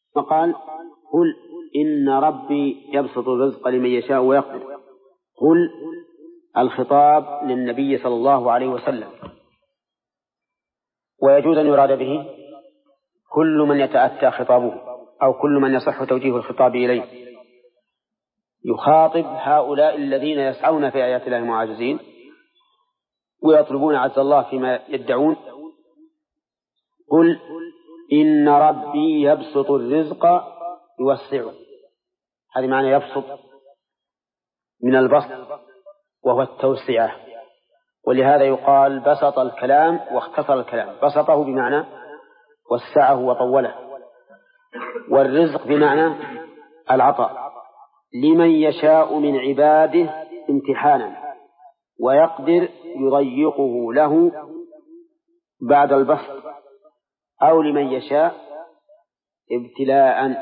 فقال قل إن ربي يبسط الرزق لمن يشاء ويقدر. قل الخطاب للنبي صلى الله عليه وسلم، ويجوز أن يراد به كل من يتأتى خطابه أو كل من يصح توجيه الخطاب إليه. يخاطب هؤلاء الذين يسعون في آيات الله معاجزين ويطلبون عز الله فيما يدعون. قل إن ربي يبسط الرزق يوسعه. هذا معنى يبسط من البسط وهو التوسعة، ولهذا يقال بسط الكلام واختصر الكلام. بسطه بمعنى وسعه وطوله، والرزق بمعنى العطاء لمن يشاء من عباده امتحانا، ويقدر يضيقه له بعد البسط، أو لمن يشاء ابتلاء.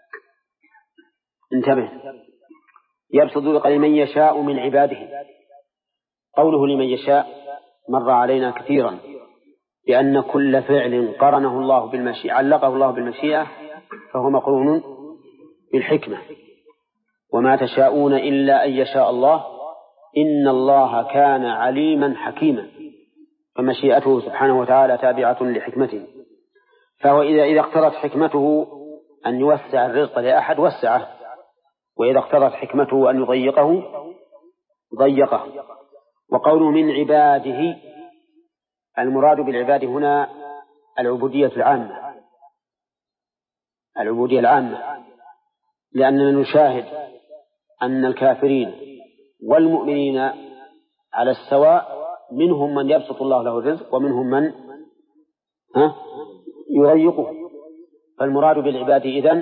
انتبه، يبسط الرزق لمن يشاء من عباده. قوله لمن يشاء مر علينا كثيرا، لأن كل فعل قرنه الله بالمشيئة علقه الله بالمشيئة فهو مقرون بالحكمة. وما تشاءون إلا أن يشاء الله إن الله كان عليما حكيما، فمشيئته سبحانه وتعالى تابعة لحكمته. فهو إذا اقتضت حكمته أن يوسع الرزق لأحد وسعه، وإذا اقتضت حكمته أن يضيقه ضيقه. وقوله من عباده، المراد بالعباد هنا العبودية العامة، العبودية العامة، لأننا نشاهد أن الكافرين والمؤمنين على السواء، منهم من يبسط الله له الرزق ومنهم من يضيقه. فالمراد بالعباد إذن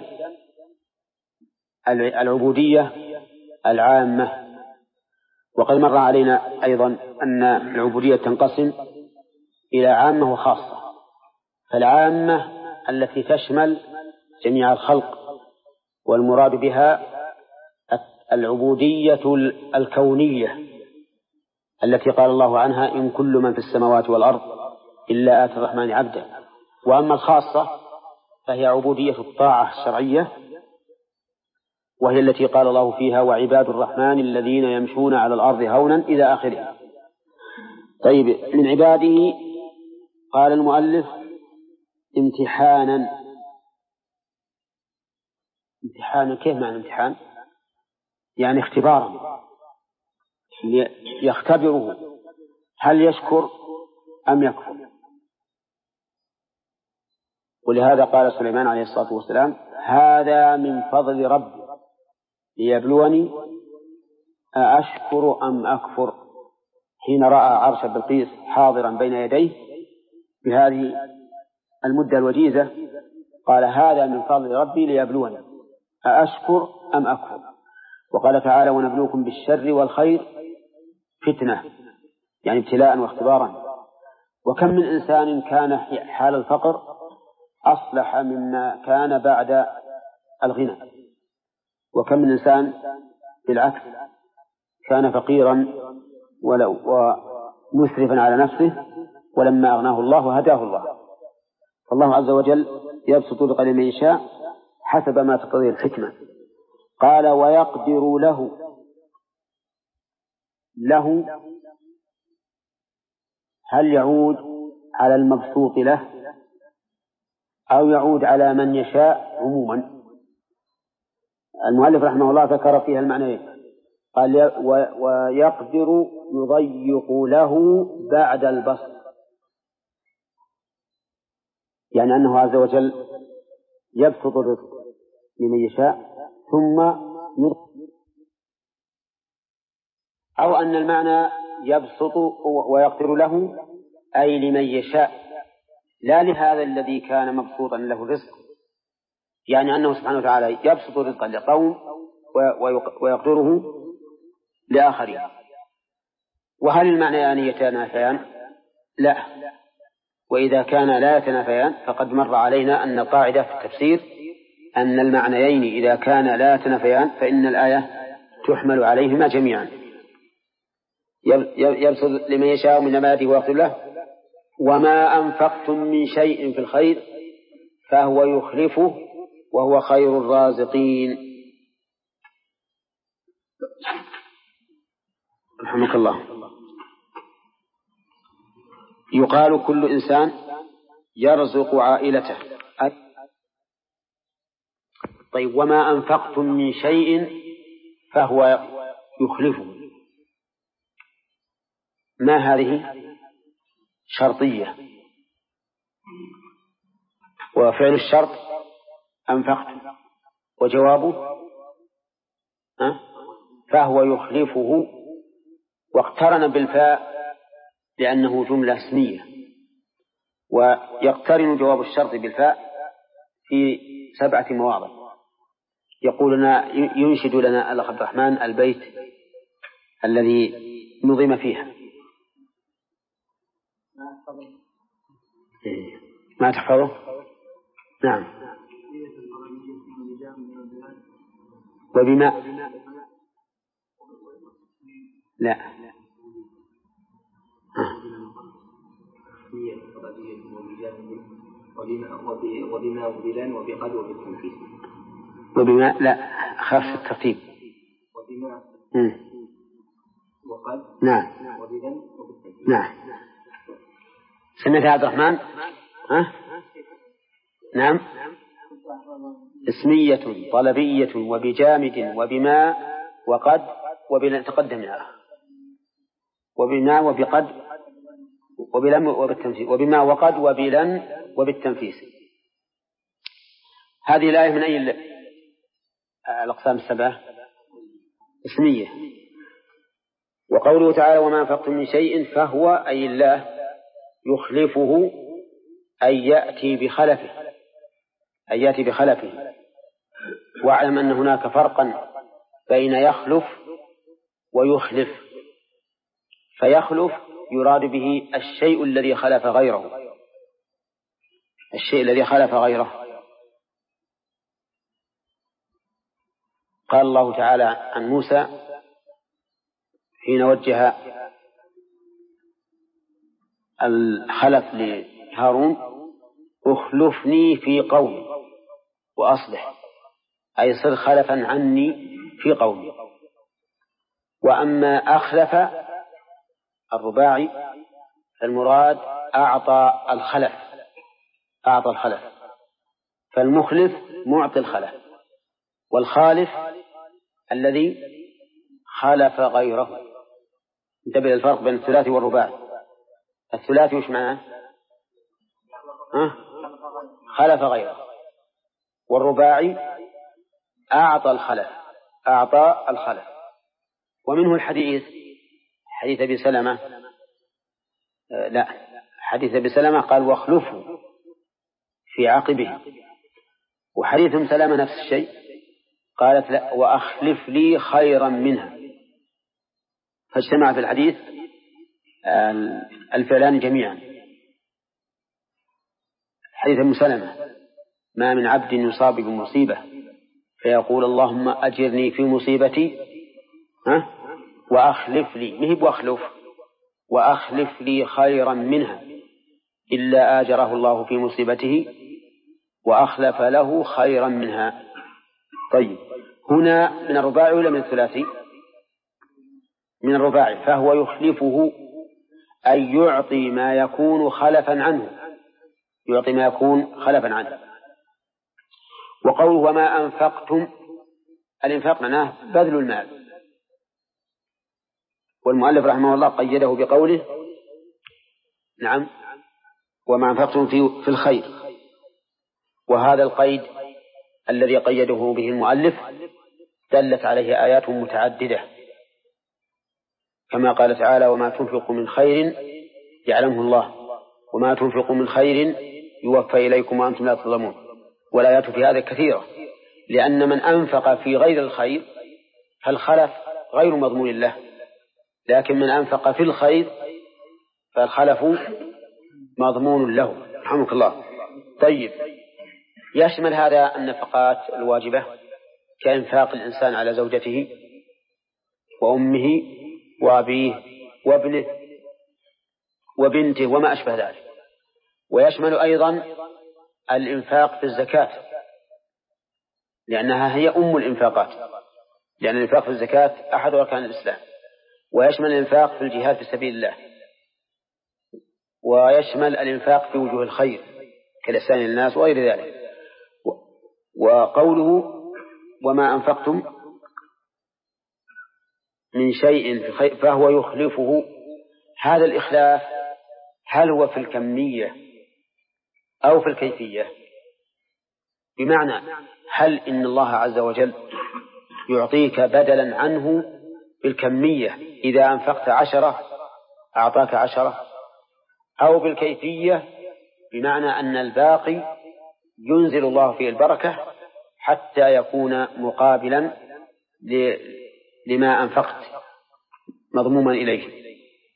العبودية العامة. وقد مر علينا أيضا أن العبودية تنقسم إلى عامة وخاصة. فالعامة التي تشمل جميع الخلق، والمراد بها العبودية الكونية التي قال الله عنها إن كل من في السماوات والأرض إلا آتي الرحمن عبدا. وأما الخاصة فهي عبودية الطاعة الشرعية، وهي التي قال الله فيها وعباد الرحمن الذين يمشون على الأرض هونا إلى آخره. طيب، من عباده قال المؤلف امتحانا. امتحانا كيف معنى امتحان؟ يعني اختبارا، يختبره هل يشكر أم يكفر. ولهذا قال سليمان عليه الصلاة والسلام هذا من فضل ربي ليبلوني أأشكر أم أكفر، حين رأى عرش بلقيس حاضرا بين يديه بهذه المدة الوجيزة قال هذا من فضل ربي ليبلوني أأشكر أم أكفر. وقال تعالى ونبلوكم بالشر والخير فتنة، يعني ابتلاء واختبارا. وكم من إنسان كان حال الفقر أصلح مما كان بعد الغنى، وكم من إنسان بالعكس كان فقيرا ومسرفا على نفسه، ولما أغناه الله هداه الله. فالله عز وجل يبسط الرزق لمن يشاء حسب ما تقتضيه الحكمة. قال ويقدر له هل يعود على المبسوط له أو يعود على من يشاء عموما؟ المؤلف رحمه الله ذكر فيها المعنيين، قال ويقدر يضيق له بعد البسط، يعني أنه عز وجل يبسط الرزق لمن يشاء ثم يضيق، أو أن المعنى يبسط ويقدر له أي لمن يشاء، لا لهذا الذي كان مبسوطا له الرزق، يعني أنه سبحانه وتعالى يبسط الرزق لقوم ويقدره لآخرين. وهل المعنيان يتنافيان؟ لا. وإذا كان لا يتنافيان فقد مر علينا أن القاعدة في التفسير أن المعنيين إذا كان لا يتنافيان فإن الآية تحمل عليهما جميعا. يبسط لمن يشاء من عباده ويقدر له وما أنفقتم من شيء في الخير فهو يخلفه وهو خير الرازقين. رحمك الله. يقال كل إنسان يرزق عائلته. طيب، وما أنفقتم من شيء فهو يخلفه. ما هذه؟ شرطية، وفعل الشرط أنفقت، وجوابه فهو يخلفه، واقترن بالفاء لأنه جملة اسمية، ويقترن جواب الشرط بالفاء في 7 مواضع. ينشد لنا الأخ عبد الرحمن البيت الذي نظم فيها. ما تحفظه؟ نعم. وبما لا وبما وبلان وبقد وبالتنفيذ. وبما لا خاف الترتيب. وبما وقد نعم وبلان وبالتنفيذ. نعم. سمعت عبد الرحمن؟ نعم. اسمية طلبية وبجامد وبما وقد وبلن تقدمنا. وبما وبقد وبلن وبالتنفيذ. وبما وقد وبلن وبالتنفيذ. هذه الآية من أي الأقسام 7؟ اسمية. وقوله تعالى وما أنفقتم من شيء فهو أي الله يخلفه، أي يأتي بخلفه. واعلم أن هناك فرقا بين يخلف ويخلف. فيخلف يراد به الشيء الذي خلف غيره، قال الله تعالى عن موسى حين وجه الخلف لهارون اخلفني في قومي وأصلح، أي صر خلفا عني في قومي. وأما أخلف الرباعي فالمراد أعطى الخلف، فالمخلف معطي الخلف، والخالف الذي خالف غيره. انتبه الفرق بين الثلاثي والرباعي. الثلاثي وش معناه؟ خلف غيره. والرباعي أعطى الخلف. ومنه الحديث حديث أبي سلمة، حديث أبي سلمة قال واخلفه في عقبه. وحديث أم سلمة نفس الشيء، قالت لا وأخلف لي خيرا منها. فاجتمع في الحديث الفعلان جميعا. حديث أم سلمة ما من عبد يصاب بمصيبة فيقول اللهم أجرني في مصيبتي وأخلف لي، مهب وأخلف لي خيرا منها إلا آجره الله في مصيبته وأخلف له خيرا منها. طيب، هنا من الرباعي ولا من الثلاثي؟ من الرباعي. فهو يخلفه أي يعطي ما يكون خلفا عنه. وقوله وما أنفقتم، الإنفاق معناه بذل المال. والمؤلف رحمه الله قيده بقوله نعم وما أنفقتم في الخير. وهذا القيد الذي قيده به المؤلف دلت عليه آيات متعددة، كما قال تعالى وما تنفقوا من خير يعلمه الله وما تنفقوا من خير يوفى إليكم وأنتم لا تظلمون. والآيات في هذا كثيرة، لأن من أنفق في غير الخير فالخلف غير مضمون له، لكن من أنفق في الخير فالخلف مضمون له. رحمك الله. طيب، يشمل هذا النفقات الواجبة كإنفاق الإنسان على زوجته وأمه وأبيه وابنه وبنته وما أشبه ذلك. ويشمل أيضا الإنفاق في الزكاة لأنها هي أم الإنفاقات، لأن الإنفاق في الزكاة أحد أركان الإسلام، ويشمل الإنفاق في الجهاد في سبيل الله، ويشمل الإنفاق في وجوه الخير كالإحسان للناس وغير ذلك. وقوله وما أنفقتم من شيء فهو يخلفه، هذا الإخلاف هل هو في الكمية أو في الكيفية؟ بمعنى هل إن الله عز وجل يعطيك بدلا عنه بالكمية، إذا أنفقت 10 أعطاك 10، أو بالكيفية بمعنى أن الباقي ينزل الله فيه البركة حتى يكون مقابلا لما أنفقت مضموما إليه.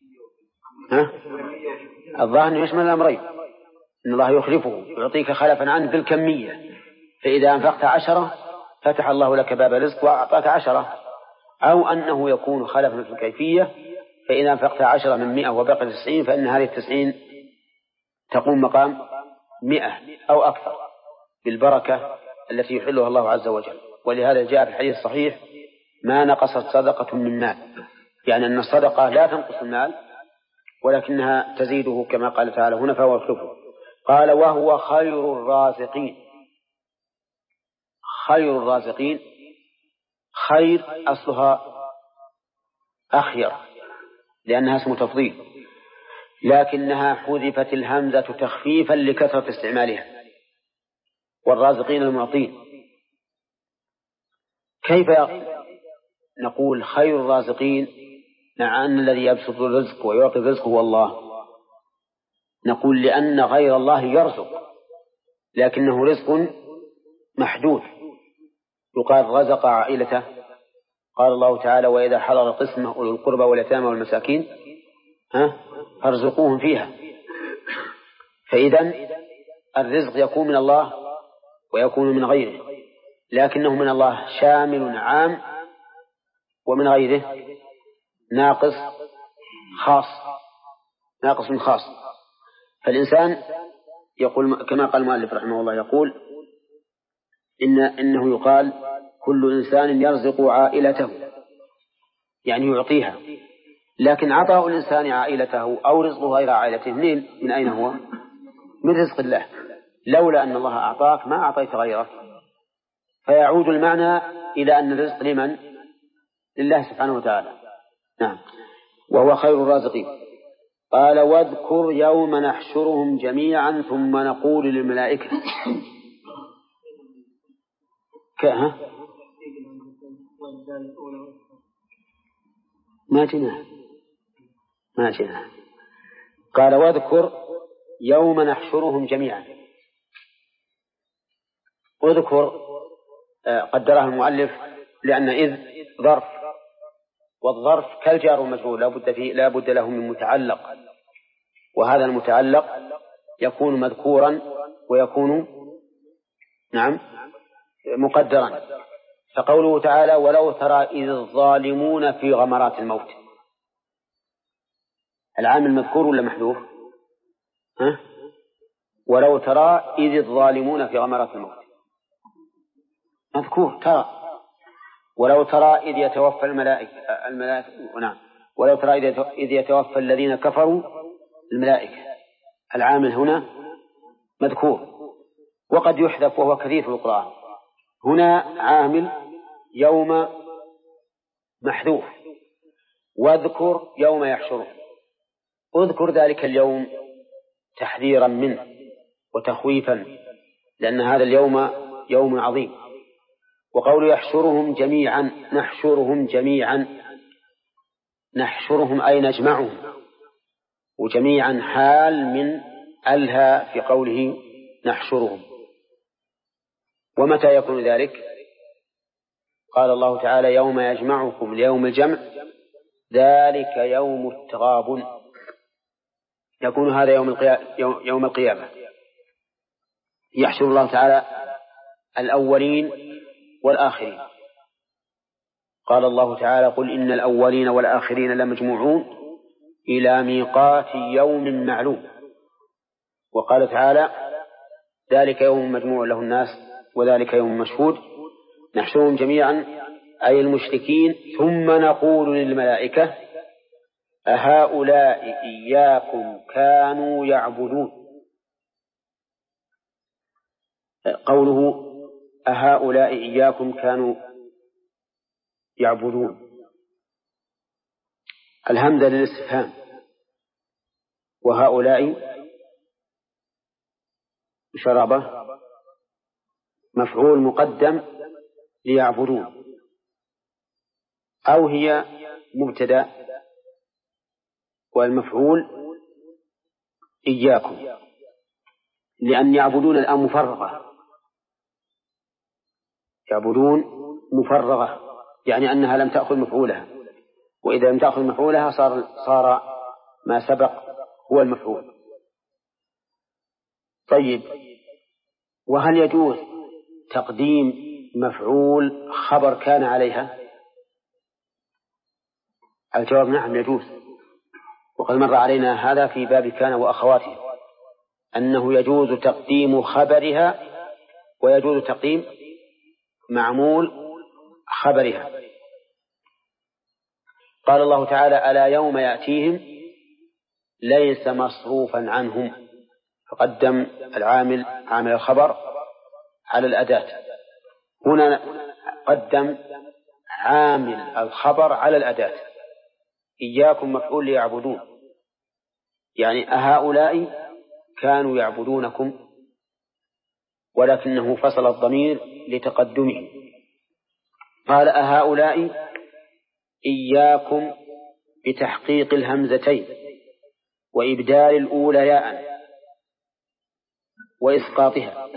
الظاهر أنه يشمل الأمرين، إن الله يخلفه يعطيك خلفا عنه بالكمية، فإذا أنفقت 10 فتح الله لك باب رزق وأعطاك 10، أو أنه يكون خلفا في الكيفية، فإذا أنفقت 10 من 100 وبقي 90 فإن هذه 90 تقوم مقام 100 أو أكثر بالبركة التي يحلها الله عز وجل. ولهذا جاء في الحديث الصحيح ما نقصت صدقة من مال، يعني أن الصدقة لا تنقص المال ولكنها تزيده كما قال تعالى هنا فهو يخلفه. قال وهو خير الرازقين. خير الرازقين، خير أصلها أخير لأنها اسم تفضيل، لكنها حذفت الهمزة تخفيفا لكثرة استعمالها، والرازقين المعطين. كيف نقول خير الرازقين مع أن الذي يبسط الرزق ويعطي الرزق هو الله؟ نقول لأن غير الله يرزق لكنه رزق محدود، يقال رزق عائلته. قال الله تعالى وإذا حضر قسمه أولو القربى واليتامى والمساكين فارزقوهم فيها. فإذا الرزق يكون من الله ويكون من غيره، لكنه من الله شامل عام، ومن غيره ناقص خاص. فالإنسان يقول كما قال المؤلف رحمه الله، يقول إنه يقال كل إنسان يرزق عائلته، يعني يعطيها، لكن عطاء الإنسان عائلته أو رزقه غير عائلته من أين هو؟ من رزق الله. لولا أن الله أعطاك ما أعطيت غيرك، فيعود المعنى إلى أن الرزق لمن؟ لله سبحانه وتعالى. نعم. وهو خير الرازقين. قال واذكر يوم نحشرهم جميعا ثم نقول للملائكة ما جناه. قال واذكر يوم نحشرهم جميعا. اذكر قدرها المؤلف لأن إذ ظرف، والظرف كالجار والمجرور لا بد له من متعلق، وهذا المتعلق يكون مذكورا ويكون مقدرا. فقوله تعالى ولو ترى إذ الظالمون في غمرات الموت، العامل مذكور ولا محذوف؟ ولو ترى إذ الظالمون في غمرات الموت مذكور ترى. ولو ترى إذ يتوفى الملائكة نعم. ولو ترى إذ يتوفى الذين كفروا الملائكة، العامل هنا مذكور، وقد يحذف وهو كثير في القرآن. هنا عامل يوم محذوف. واذكر يوم يحشرهم، اذكر ذلك اليوم تحذيرا منه وتخويفا، لأن هذا اليوم يوم عظيم. وقول يحشرهم جميعا، نحشرهم جميعا، نحشرهم أي نجمعهم، وجميعا حال من ألها في قوله نحشرهم. ومتى يكون ذلك؟ قال الله تعالى يوم يجمعكم ليوم الجمع ذلك يوم التغابن، يكون هذا يوم القيامة. يحشر الله تعالى الأولين والآخرين. قال الله تعالى قل إن الأولين والآخرين لمجموعون إلى ميقات يوم معلوم. وقال تعالى ذلك يوم مجموع له الناس وذلك يوم مشهود. نحشرهم جميعا أي المشركين ثم نقول للملائكة أهؤلاء إياكم كانوا يعبدون. قوله أهؤلاء إياكم كانوا يعبدون الهمزة للاستفهام، وهؤلاء شرابة مفعول مقدم ليعبدون، أو هي مبتدأ والمفعول إياكم، لأن يعبدون الآن مفرغة، يعبدون مفرغة يعني أنها لم تأخذ مفعولها، وإذا لم تأخذ مفعولها صار ما سبق هو المفعول. طيب، وهل يجوز تقديم مفعول خبر كان عليها؟ الجواب نعم يجوز، وقد مر علينا هذا في باب كان وأخواته، أنه يجوز تقديم خبرها ويجوز تقديم معمول خبرها. قال الله تعالى ألا يوم يأتيهم ليس مصروفا عنهم، فقدم العامل عامل الخبر على الأداة، هنا قدم عامل الخبر على الأداة. إياكم مفعول ليعبدون، يعني أهؤلاء كانوا يعبدونكم، ولكنه فصل الضمير لتقدمه، قال أهؤلاء إياكم بتحقيق الهمزتين وإبدال الأولى ياء وإسقاطها.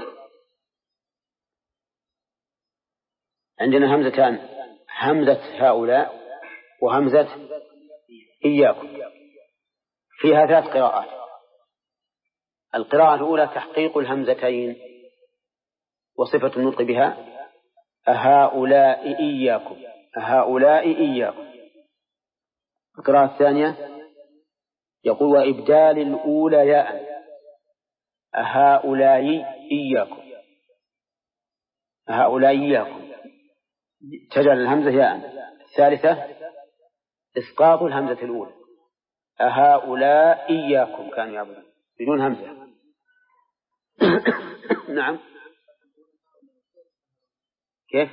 عندنا همزتان، همزة هؤلاء وهمزة إياكم، فيها 3 قراءات. القراءة الأولى تحقيق الهمزتين وصفة النطق بها أهؤلاء إياكم، أهؤلاء إياكم. القراءة الثانية يقول وإبدال الأولى ياء أهؤلاء إياكم، أهؤلاء إياكم، تجعل الهمزة ياء. الثالثة إسقاط الهمزة الأولى أهؤلاء إياكم كانوا يعبدون بدون همزة. نعم، كيف؟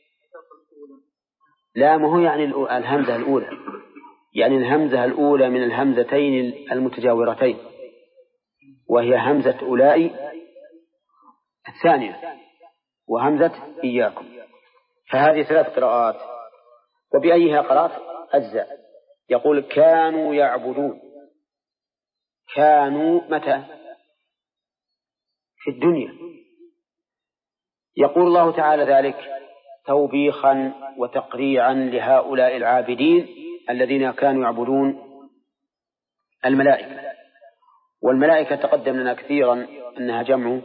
لا، ما هو يعني الهمزة الأولى، يعني الهمزة الأولى من الهمزتين المتجاورتين، وهي همزة أولئك الثانية وهمزة إياكم. فهذه 3 قراءات، وبأيها قرأت أجزاء. يقول كانوا يعبدون، كانوا متى؟ في الدنيا. يقول الله تعالى ذلك توبيخا وتقريعا لهؤلاء العابدين الذين كانوا يعبدون الملائكة. والملائكة تقدم لنا كثيرا أنها جمع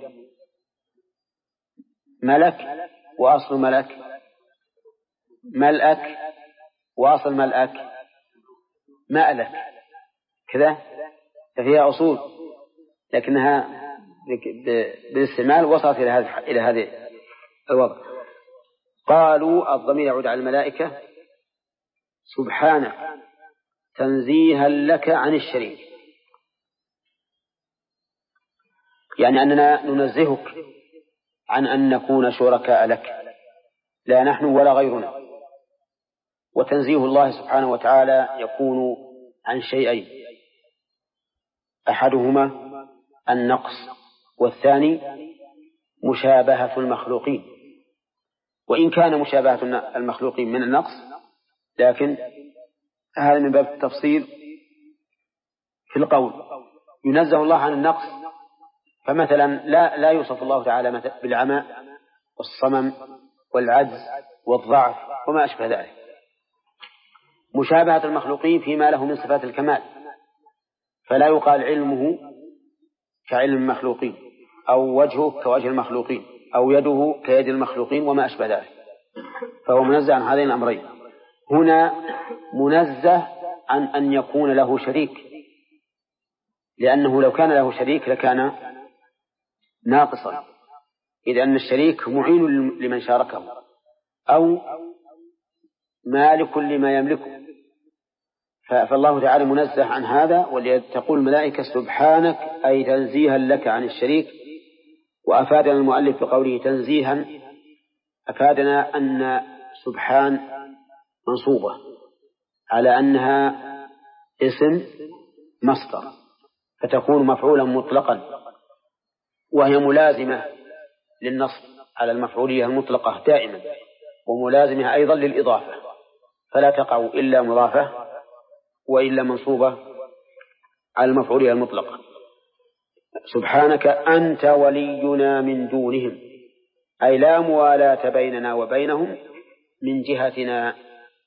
ملك، وأصل ملك ملأك، وأصل ملأك مألك، كذا، ففيها أصول، لكنها بالاستعمال وصلت إلى هذه الوضع. قالوا الضمير يعود على الملائكة سبحانك تنزيها لك عن الشريك، يعني أننا ننزهك عن أن نكون شركاء لك، لا نحن ولا غيرنا. وتنزيه الله سبحانه وتعالى يكون عن شيئين، أحدهما النقص، والثاني مشابهة المخلوقين. وإن كان مشابهة المخلوقين من النقص، لكن هذا من باب التفصيل في القول. ينزه الله عن النقص، فمثلا لا يوصف الله تعالى بالعمى والصمم والعجز والضعف وما أشبه ذلك. مشابهة المخلوقين فيما له من صفات الكمال، فلا يقال علمه كعلم المخلوقين، أو وجهه كوجه المخلوقين، أو يده كيد المخلوقين وما أشبه ذلك، فهو منزه عن هذين الأمرين. هنا منزه عن أن يكون له شريك، لأنه لو كان له شريك لكان ناقصا، إذ أن الشريك معين لمن شاركه، أو مالك لما يملكه. فالله تعالى منزه عن هذا، ولتقول الملائكة سبحانك أي تنزيها لك عن الشريك. وأفادنا المؤلف بقوله تنزيها، أفادنا أن سبحان منصوبة على أنها اسم مصدر، فتكون مفعولا مطلقا، وهي ملازمة للنصب على المفعولية المطلقة دائما، وملازمة أيضا للإضافة، فلا تقع إلا مضافة وإلا منصوبة على المفعولية المطلقة. سبحانك أنت ولينا من دونهم، أي لا موالاة بيننا وبينهم من جهتنا.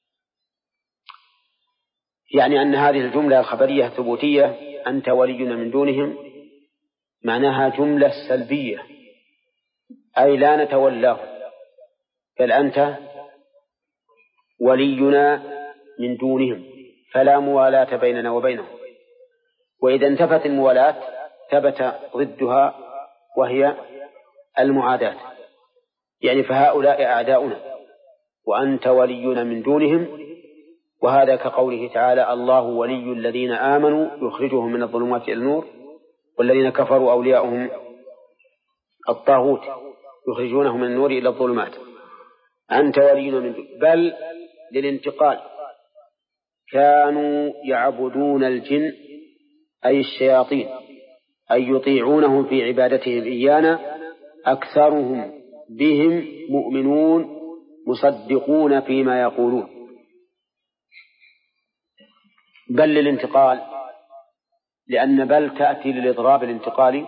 يعني أن هذه الجملة الخبرية الثبوتية أنت ولينا من دونهم معناها جملة سلبية، أي لا نتولاه، بل أنت ولينا من دونهم، فلا موالاة بيننا وبينهم. وإذا انتفت الموالاة ثبت ضدها وهي المعاداة، يعني فهؤلاء أعداؤنا وأنت ولينا من دونهم. وهذا كقوله تعالى الله ولي الذين آمنوا يخرجهم من الظلمات إلى النور والذين كفروا أولياؤهم الطاغوت يخرجونهم من النور إلى الظلمات. أنت ولينا من دونهم، بل للانتقال كانوا يعبدون الجن أي الشياطين، أي يطيعونهم في عبادتهم إيانا، أكثرهم بهم مؤمنون مصدقون فيما يقولون. بل للانتقال، لأن بل تأتي للإضراب الانتقالي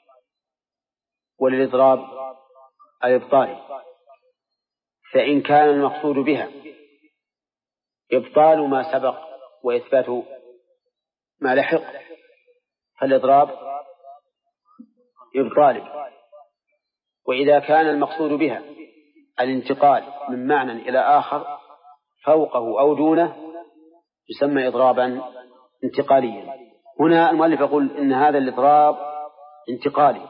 وللإضراب الإبطالي. فإن كان المقصود بها إبطال ما سبق وإثبات ما لحق فالإضراب إبطالي، وإذا كان المقصود بها الانتقال من معنى إلى آخر فوقه أو دونه يسمى إضرابا انتقاليا. هنا المؤلف يقول إن هذا الإضراب انتقالي،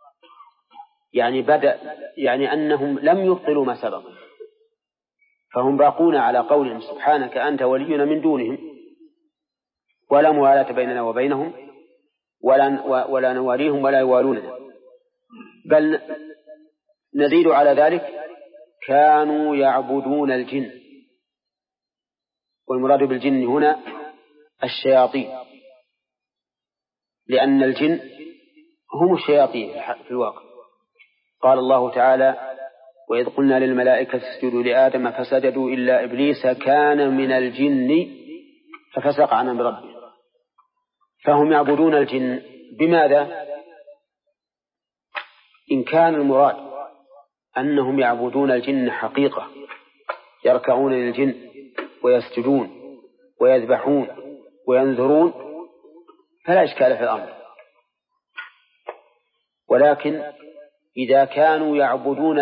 يعني أنهم لم يبطلوا ما سبق، فهم باقون على قولهم سبحانك أنت ولينا من دونهم، ولا موالاة بيننا وبينهم، ولا نواليهم ولا يوالوننا. بل نزيد على ذلك كانوا يعبدون الجن، والمراد بالجن هنا الشياطين، لأن الجن هم الشياطين في الواقع. قال الله تعالى وإذ قلنا للملائكة اسجدوا لآدم فسجدوا إلا إبليس كان من الجن ففسق عن أمر ربه. فهم يعبدون الجن بماذا؟ إن كان المراد أنهم يعبدون الجن حقيقة، يركعون للجن ويسجدون ويذبحون وينذرون، فلا إشكال في الأمر. ولكن إذا كانوا يعبدون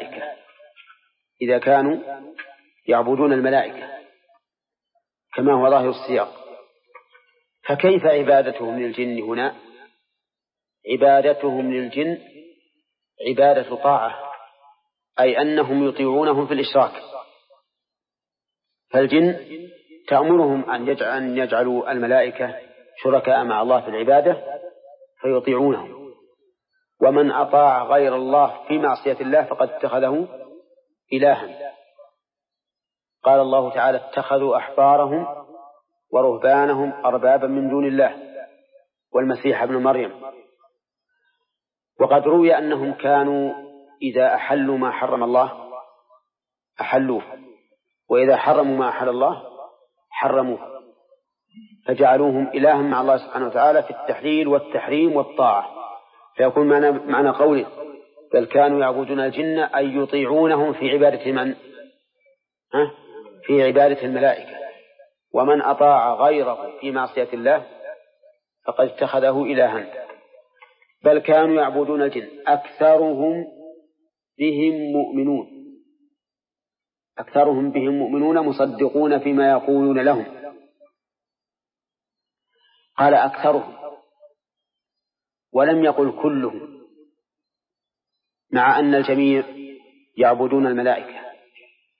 الملائكة كما هو ظاهر السياق، فكيف عبادتهم للجن هنا؟ عبادتهم للجن عبادة طاعة، أي أنهم يطيعونهم في الإشراك. فالجن تأمرهم أن يجعلوا الملائكة شركاء مع الله في العبادة فيطيعونهم، ومن أطاع غير الله في معصية الله فقد اتخذه إلها. قال الله تعالى اتخذوا أحبارهم ورهبانهم أربابا من دون الله والمسيح ابن مريم. وقد روي أنهم كانوا إذا أحلوا ما حرم الله أحلوه، وإذا حرموا ما أحل الله حرموه، فجعلوهم إلها مع الله سبحانه وتعالى في التحليل والتحريم والطاعة. فيكون معنى قوله بل كانوا يعبدون الجن أي يطيعونهم في عبادة من؟ في عبادة الملائكة. ومن أطاع غيره في معصية الله فقد اتخذه إلها. بل كانوا يعبدون الجن أكثرهم بهم مؤمنون مصدقون فيما يقولون لهم. قال أكثرهم ولم يقل كلهم، مع أن الجميع يعبدون الملائكة،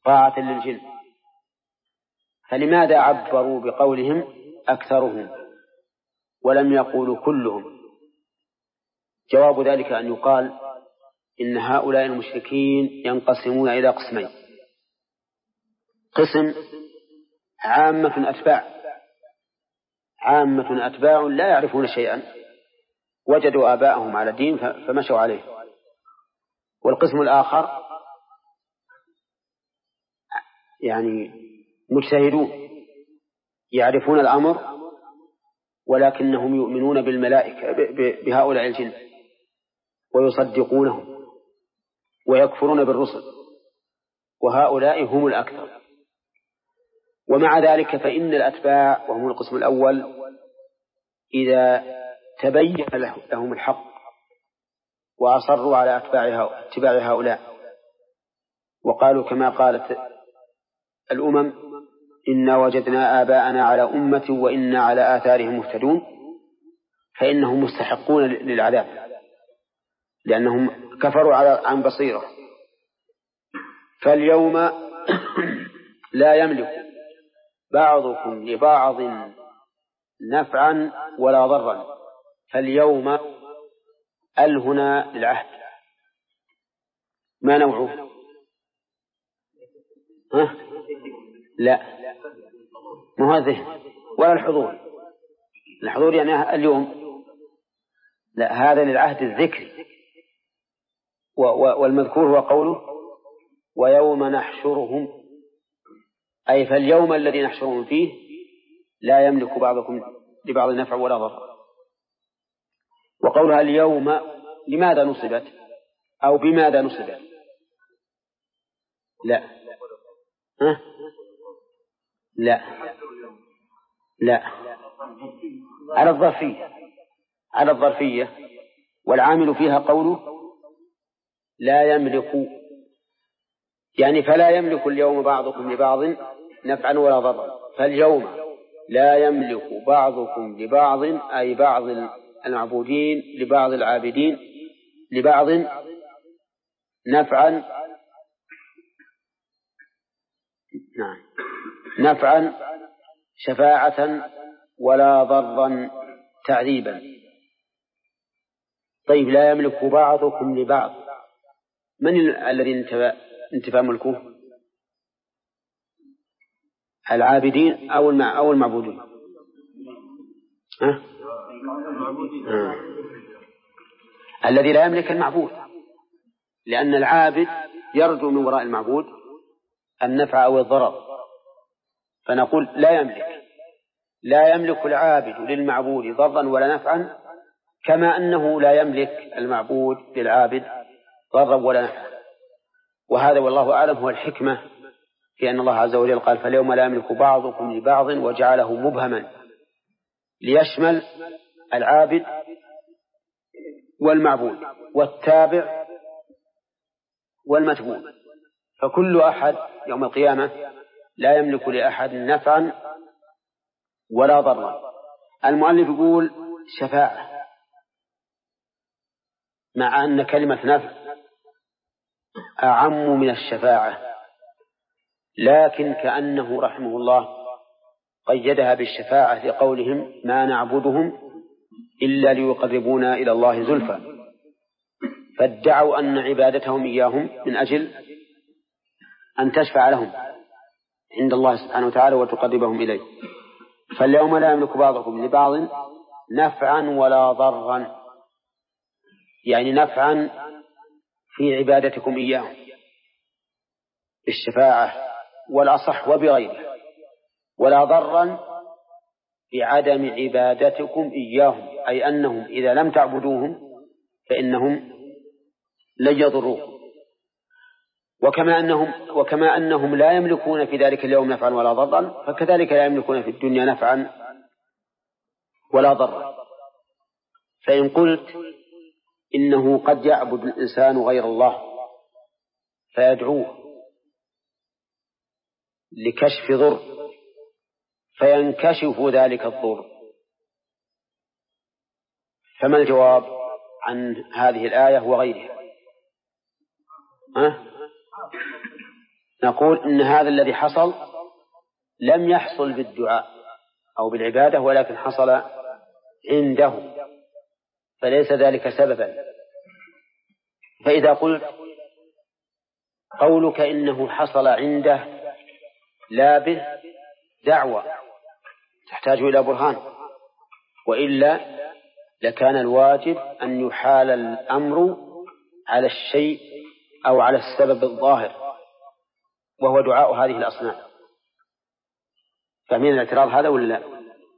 طاعة للجن. فلماذا عبروا بقولهم أكثرهم ولم يقولوا كلهم؟ جواب ذلك أن يقال إن هؤلاء المشركين ينقسمون إلى قسمين: قسم عامة أتباع لا يعرفون شيئا، وجدوا آباءهم على دين فمشوا عليه. والقسم الآخر يعني مجتهدون يعرفون الأمر ولكنهم يؤمنون بالملائكة بهؤلاء الجن ويصدقونهم ويكفرون بالرسل، وهؤلاء هم الأكثر. ومع ذلك فإن الأتباع وهم القسم الأول إذا تبين لهم الحق وأصروا على اتباع هؤلاء وقالوا كما قالت الأمم: إنا وجدنا آباءنا على أمة وإنا على آثارهم مهتدون، فإنهم مستحقون للعذاب لأنهم كفروا عن بصيرة. فاليوم لا يملك بعضكم لبعض نفعا ولا ضرا. فاليوم هنا للعهد، ما نوعه؟ لا، ما هو الذهن ولا الحضور يعني اليوم، لا، هذا للعهد الذكري. والمذكور هو قوله: ويوم نحشرهم، أي فاليوم الذي نحشرهم فيه لا يملك بعضكم لبعض نفع ولا ضر. وقولها اليوم لماذا نصبت أو بماذا نصبت؟ لا على الظرفية، والعامل فيها قوله لا يملك، يعني فلا يملك اليوم بعضكم لبعض نفعا ولا ضرا. فاليوم لا يملك بعضكم لبعض، أي بعض المعبودين لبعض العابدين لبعض نفعا شفاعة ولا ضرا تعذيبا. طيب، لا يملك بعضكم لبعض، من الذي انتفى ملكه؟ العابدين أو المعبودين؟ الذي لا يملك المعبود، لأن العابد يرجو من وراء المعبود النفع أو الضرر، فنقول لا يملك العابد للمعبود ضرا ولا نفعا، كما أنه لا يملك المعبود للعابد ضرا ولا نفعا. وهذا والله أعلم هو الحكمة في أن الله عز وجل قال: فاليوم لا يملك بعضكم لبعض، وجعله مبهما ليشمل العابد والمعبود والتابع والمتبوع، فكل أحد يوم القيامة لا يملك لأحد نفعا ولا ضرا. المؤلف يقول شفاعة، مع أن كلمة نفع أعم من الشفاعة، لكن كأنه رحمه الله قيدها بالشفاعة لقولهم: ما نعبدهم إلا ليقربونا إلى الله زلفى، فادعوا أن عبادتهم إياهم من أجل أن تشفع لهم عند الله سبحانه وتعالى وتقربهم إليه. فاليوم لا يملك بعضكم لبعض نفعا ولا ضرا، يعني نفعا في عبادتكم إياهم بالشفاعة والأصح وبغيره، ولا ضرا بعدم عبادتكم إياهم، أي أنهم إذا لم تعبدوهم فإنهم لن يضروكم. وكما أنهم لا يملكون في ذلك اليوم نفعا ولا ضرا، فكذلك لا يملكون في الدنيا نفعا ولا ضرا. فإن قلت إنه قد يعبد الإنسان غير الله فيدعوه لكشف ضر فينكشف ذلك الضر، فما الجواب عن هذه الآية وغيرها؟ نقول إن هذا الذي حصل لم يحصل بالدعاء أو بالعبادة، ولكن حصل عنده، فليس ذلك سببا. فإذا قلت قولك إنه حصل عنده لا به دعوة تحتاج إلى برهان، وإلا لكان الواجب أن يحال الأمر على الشيء أو على السبب الظاهر، وهو دعاء هذه الأصنام. فاهمين الاعتراض هذا ولا لا؟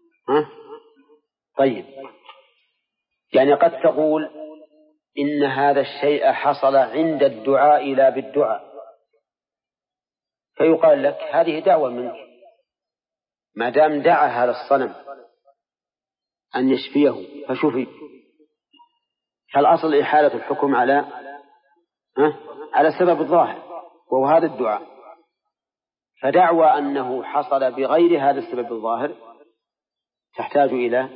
طيب، يعني قد تقول إن هذا الشيء حصل عند الدعاء لا بالدعاء، فيقال لك هذه دعوة منك، ما دام دعا هذا الصنم أن يشفيه فشفي، فالأصل إحالة الحكم على السبب الظاهر وهو هذا الدعاء. فدعوى أنه حصل بغير هذا السبب الظاهر تحتاج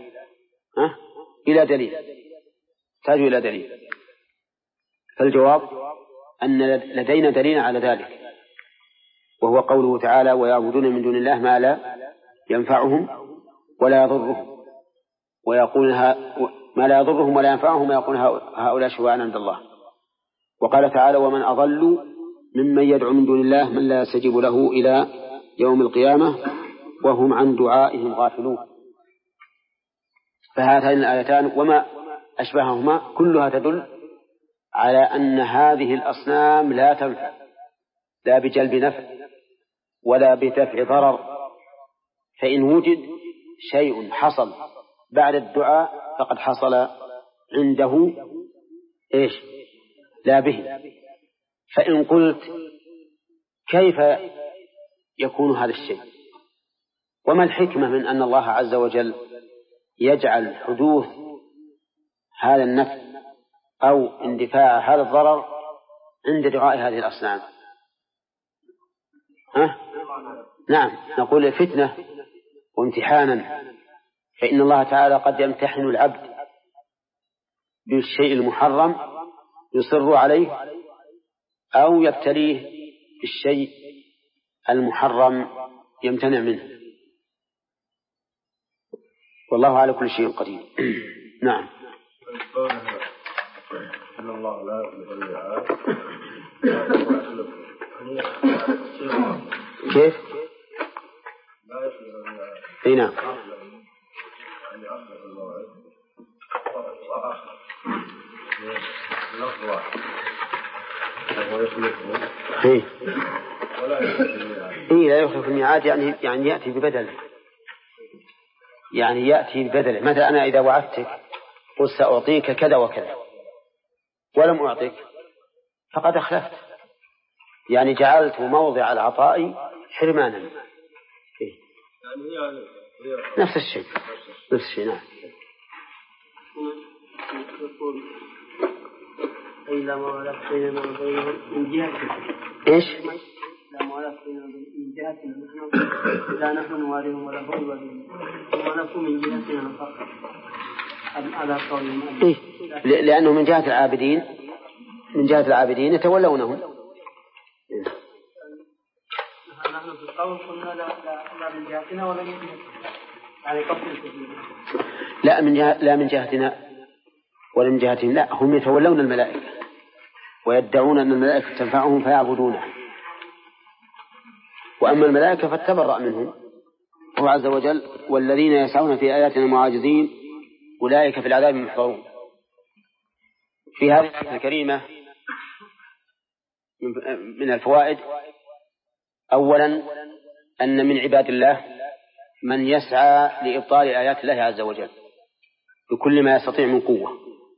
إلى دليل. فالجواب أن لدينا دليل على ذلك، وهو قوله تعالى: ويعبدون من دون الله ما لا ينفعهم ولا يضرهم، ويقول ما لا يضرهم ولا ينفعهم، ويقول هؤلاء شفعاء عند الله. وقال تعالى: ومن أضل ممن يدعو من دون الله من لا يستجيب له إلى يوم القيامة وهم عن دعائهم غافلون. فهاتين الآيتان وما أشبههما كلها تدل على أن هذه الأصنام لا تنفع، لا بجلب نفع ولا بدفع ضرر. فإن وجد شيء حصل بعد الدعاء فقد حصل عنده لا به. فإن قلت كيف يكون هذا الشيء، وما الحكمة من أن الله عز وجل يجعل حدوث هذا النفع أو اندفاع هذا الضرر عند دعاء هذه الأصنام؟ نعم، نقول فتنة وامتحانا، فإن الله تعالى قد يمتحن العبد بالشيء المحرم يصر عليه، أو يبتليه بالشيء المحرم يمتنع منه، والله على كل شيء قدير. نعم. إن الله لا يخلف الميعاد. كيف؟ لا يخلف الميعاد. أي نعم. يعني أخلف الموعد وآخر لفظ واحد وهو يخلفه. ولا يخلف الميعاد. لا يخلف الميعاد، يعني يأتي ببدله، مثلا أنا إذا وعدتك قلت سأعطيك كذا وكذا ولم أعطيك فقد أخلفت، يعني جعلت موضع العطاء حرمانا. نفس الشيء. نعم. إلا ما ولف بيننا وبينهم من جهة إيش؟ لا ما ولف بيننا من جهتنا نحن لا نحن نواليهم ولا هم يواليهم، ولفوا من جهتنا فقط على قول لأنه من جهة العابدين يتولونهم. نحن في القول قلنا لا من جهتنا ولا من جهتنا، يعني قبل لا من جهتنا ولا من جهتهم، لا، هم يتولون الملائكة ويدعون أن الملائكة تنفعهم فيعبدونها، وأما الملائكة فاتبرأ منهم هو عز وجل: والذين يسعون في آياتنا معاجزين أولئك في العذاب محضرون. في هذه الآية الكريمة من الفوائد: أولا أن من عباد الله من يسعى لإبطال آيات الله عز وجل بكل ما يستطيع من قوة.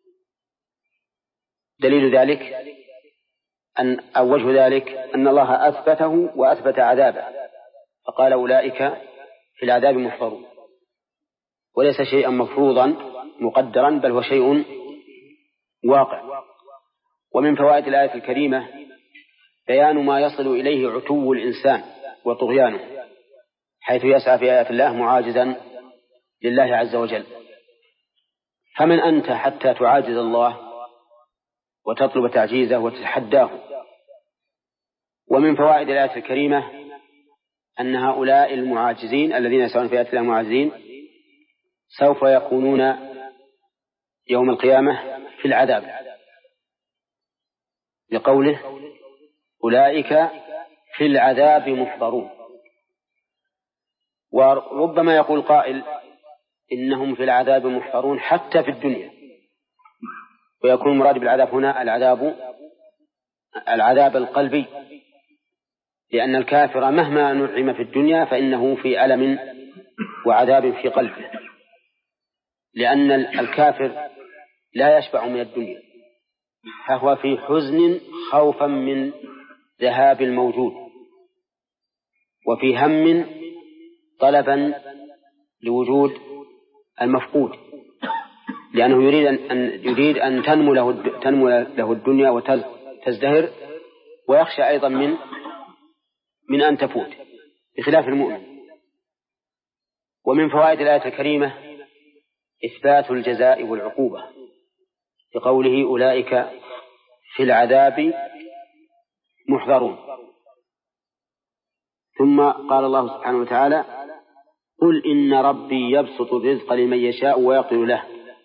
دليل ذلك أو وجه ذلك أن الله أثبته وأثبت عذابه، فقال: أولئك في العذاب محضرون، وليس شيئا مفروضا مقدرا، بل هو شيء واقع. ومن فوائد الآية الكريمة بيان ما يصل إليه عتو الإنسان وطغيانه، حيث يسعى في آيات الله معاجزا لله عز وجل. فمن أنت حتى تعاجز الله وتطلب تعجيزه وتتحداه؟ ومن فوائد الآية الكريمة أن هؤلاء المعاجزين الذين يسعون في آيات الله معاجزين سوف يكونون يوم القيامة في العذاب، لقوله أولئك في العذاب محضرون. وربما يقول قائل إنهم في العذاب محضرون حتى في الدنيا، ويكون المراد بالعذاب هنا العذاب القلبي، لأن الكافر مهما نعم في الدنيا فإنه في ألم وعذاب في قلبه، لأن الكافر لا يشبع من الدنيا، فهو في حزن خوفا من ذهاب الموجود، وفي هم طلبا لوجود المفقود، لأنه يريد أن تنمو له الدنيا وتزدهر، ويخشى أيضا من أن تفوت، بخلاف المؤمن. ومن فوائد الآية الكريمة إثبات الجزاء والعقوبة، بقوله أولئك في العذاب محضرون. ثم قال الله سبحانه وتعالى قل إن ربي يبسط الرزق لمن يشاء ويقدر له.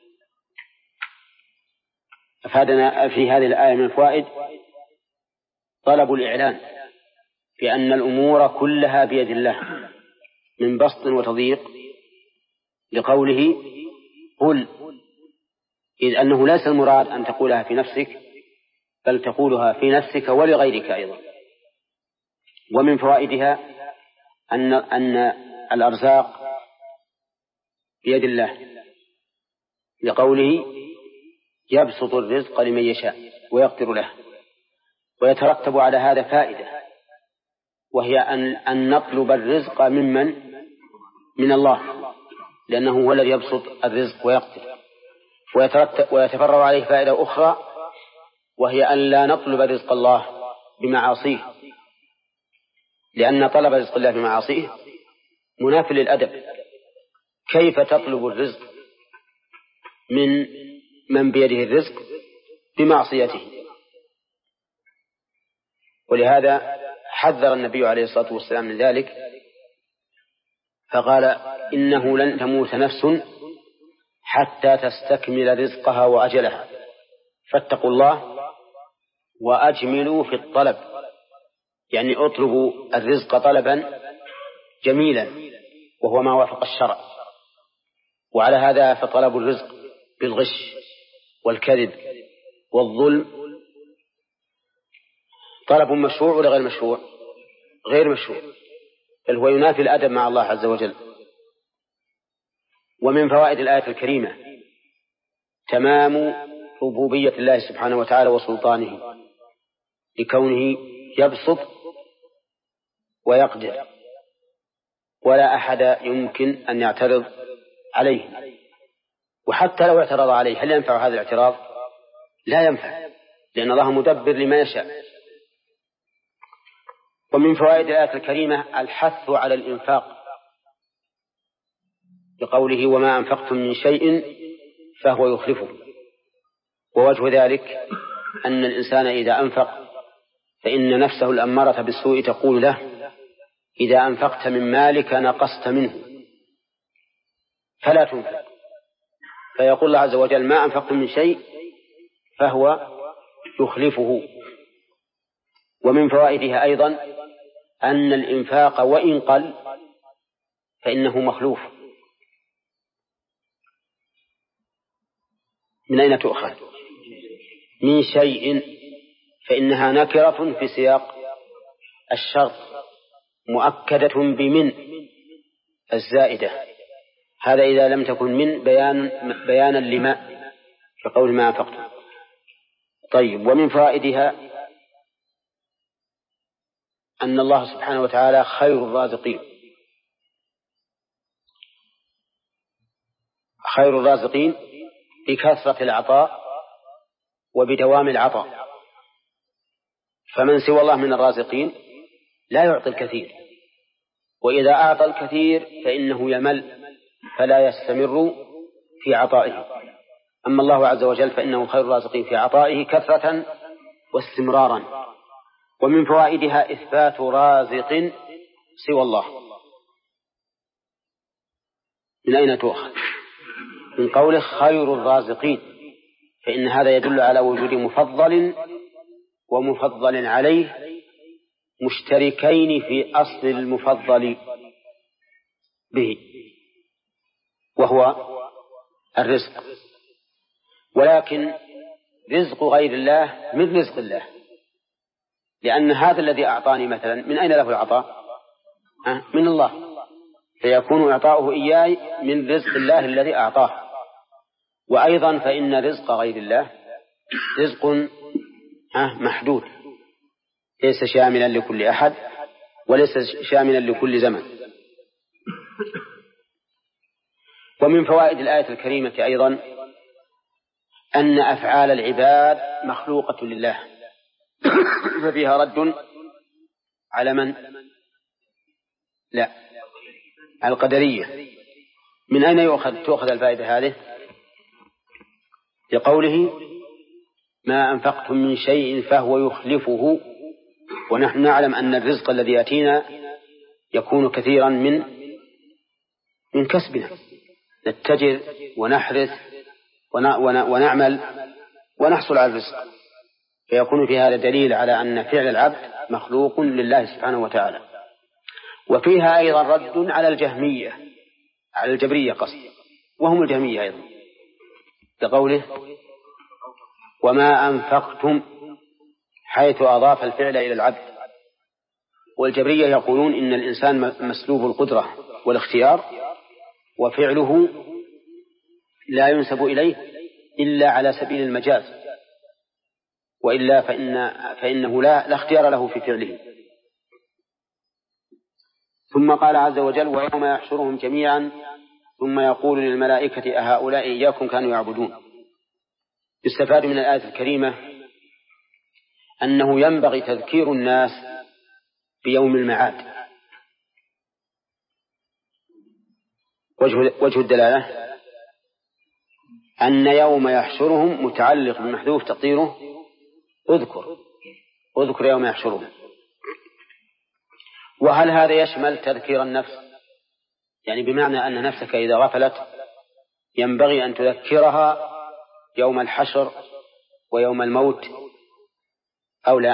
أفادنا في هذه الآية من الفوائد طلب الإعلان بأن الأمور كلها بيد الله من بسط وتضييق، لقوله قل، إذ أنه ليس المراد أن تقولها في نفسك، بل تقولها في نفسك ولغيرك أيضا. ومن فوائدها أن الأرزاق بيد الله، لقوله يبسط الرزق لمن يشاء ويقدر له. ويترتب على هذا فائدة، وهي أن نطلب الرزق من الله، لأنه هو الذي يبسط الرزق ويقدر. ويتفرع عليه فائدة أخرى، وهي أن لا نطلب رزق الله بمعاصيه، لأن طلب رزق الله بمعاصيه مناف للأدب. كيف تطلب الرزق من بيده الرزق بمعصيته؟ ولهذا حذر النبي عليه الصلاة والسلام من ذلك، فقال إنه لن تموت نفس حتى تستكمل رزقها وأجلها، فاتقوا الله وأجملوا في الطلب، يعني اطلبوا الرزق طلبا جميلا وهو ما وافق الشرع. وعلى هذا فطلب الرزق بالغش والكذب والظلم طلب مشروع ولا غير مشروع؟ غير مشروع، بل هو ينافي الأدب مع الله عز وجل. ومن فوائد الآية الكريمة تمام ربوبية الله سبحانه وتعالى وسلطانه، لكونه يبسط ويقدر، ولا أحد يمكن أن يعترض عليه. وحتى لو اعترض عليه هل ينفع هذا الاعتراض؟ لا ينفع، لأن الله مدبر لما يشاء. ومن فوائد الآية الكريمة الحث على الإنفاق، بقوله وما أنفقتم من شيء فهو يخلفه. ووجه ذلك أن الإنسان إذا أنفق فإن نفسه الأمارة بالسوء تقول له إذا أنفقت من مالك نقصت منه فلا تنفق، فيقول الله عز وجل ما أنفقتم من شيء فهو يخلفه. ومن فوائدها أيضا أن الإنفاق وإن قل فإنه مخلوف. من أين تؤخذ؟ من شيء، فإنها نكرة في سياق الشرط مؤكدة بمن الزائدة، هذا إذا لم تكن من بيانا لما كقول ما أنفقتم. طيب، ومن فوائدها أن الله سبحانه وتعالى خير الرازقين، خير الرازقين بكثرة العطاء وبدوام العطاء، فمن سوى الله من الرازقين لا يعطي الكثير، وإذا أعطى الكثير فإنه يمل فلا يستمر في عطائه. أما الله عز وجل فإنه خير الرازقين في عطائه كثرة واستمرارا. ومن فوائدها إثبات رازق سوى الله. من أين تؤخذ؟ من قوله خير الرازقين، فإن هذا يدل على وجود مفضل ومفضل عليه مشتركين في أصل المفضل به وهو الرزق. ولكن رزق غير الله من رزق الله، لأن هذا الذي أعطاني مثلا من أين له العطاء؟ من الله، فيكون إعطاؤه إياي من رزق الله الذي أعطاه. وأيضا فإن رزق غير الله رزق محدود، ليس شاملا لكل أحد وليس شاملا لكل زمن. ومن فوائد الآية الكريمة أيضا أن أفعال العباد مخلوقة لله، ففيها رد على من؟ لا، على القدرية. من أين تؤخذ الفائدة هذه؟ لقوله ما أنفقتم من شيء فهو يخلفه، ونحن نعلم أن الرزق الذي يأتينا يكون كثيرا من كسبنا، نتجر ونحرث ونعمل ونحصل على الرزق، فيكون في هذا دليل على أن فعل العبد مخلوق لله سبحانه وتعالى. وفيها أيضا رد على الجهمية، على الجبرية قصد، وهم الجهمية أيضا، لقوله وما أنفقتم، حيث أضاف الفعل إلى العبد. والجبرية يقولون إن الإنسان مسلوب القدرة والاختيار، وفعله لا ينسب إليه إلا على سبيل المجاز، وإلا فإنه لا اختيار له في فعله. ثم قال عز وجل ويوم يحشرهم جميعا ثم يقول للملائكة أهؤلاء إياكم كانوا يعبدون. يستفاد من الآية الكريمة أنه ينبغي تذكير الناس بيوم المعاد. وجه الدلالة أن يوم يحشرهم متعلق بمحذوف تقديره اذكر يوم يحشرهم. وهل هذا يشمل تذكير النفس؟ يعني بمعنى أن نفسك إذا غفلت ينبغي أن تذكرها يوم الحشر ويوم الموت أو لا؟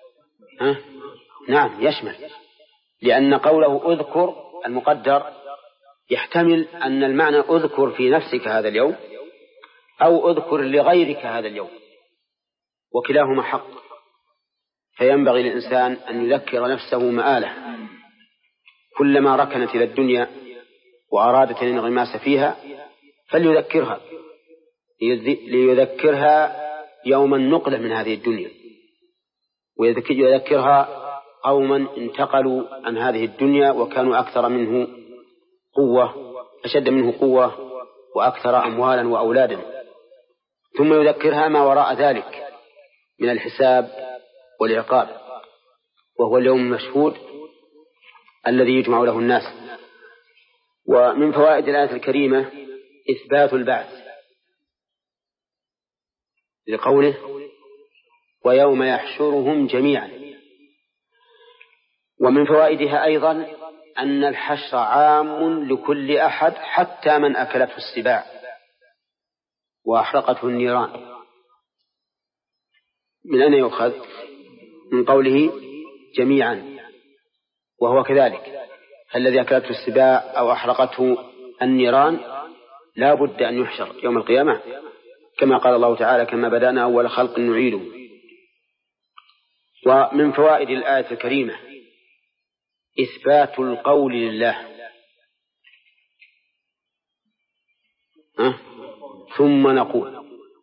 نعم يشمل، لأن قوله اذكر المقدر يحتمل أن المعنى اذكر في نفسك هذا اليوم أو اذكر لغيرك هذا اليوم، وكلاهما حق. فينبغي للإنسان أن يذكر نفسه مآله، كلما ركنت إلى الدنيا وأرادت الانغماس فيها فليذكرها، ليذكرها يوم النقلة من هذه الدنيا، ويذكرها قوما انتقلوا عن هذه الدنيا وكانوا أكثر منه قوة، أشد منه قوة وأكثر أموالا وأولادا. ثم يذكرها ما وراء ذلك من الحساب والعقاب، وهو اليوم المشهود الذي يجمع له الناس. ومن فوائد الآية الكريمة إثبات البعث لقوله ويوم يحشرهم جميعا. ومن فوائدها أيضا أن الحشر عام لكل أحد حتى من أكلته السباع وأحرقته النيران. من أين يؤخذ؟ من قوله جميعا، وهو كذلك، الذي أكلته السباع أو أحرقته النيران لا بد أن يحشر يوم القيامة، كما قال الله تعالى كما بدأنا أول خلق نعيده. ومن فوائد الآية الكريمة إثبات القول لله، ثم نقول،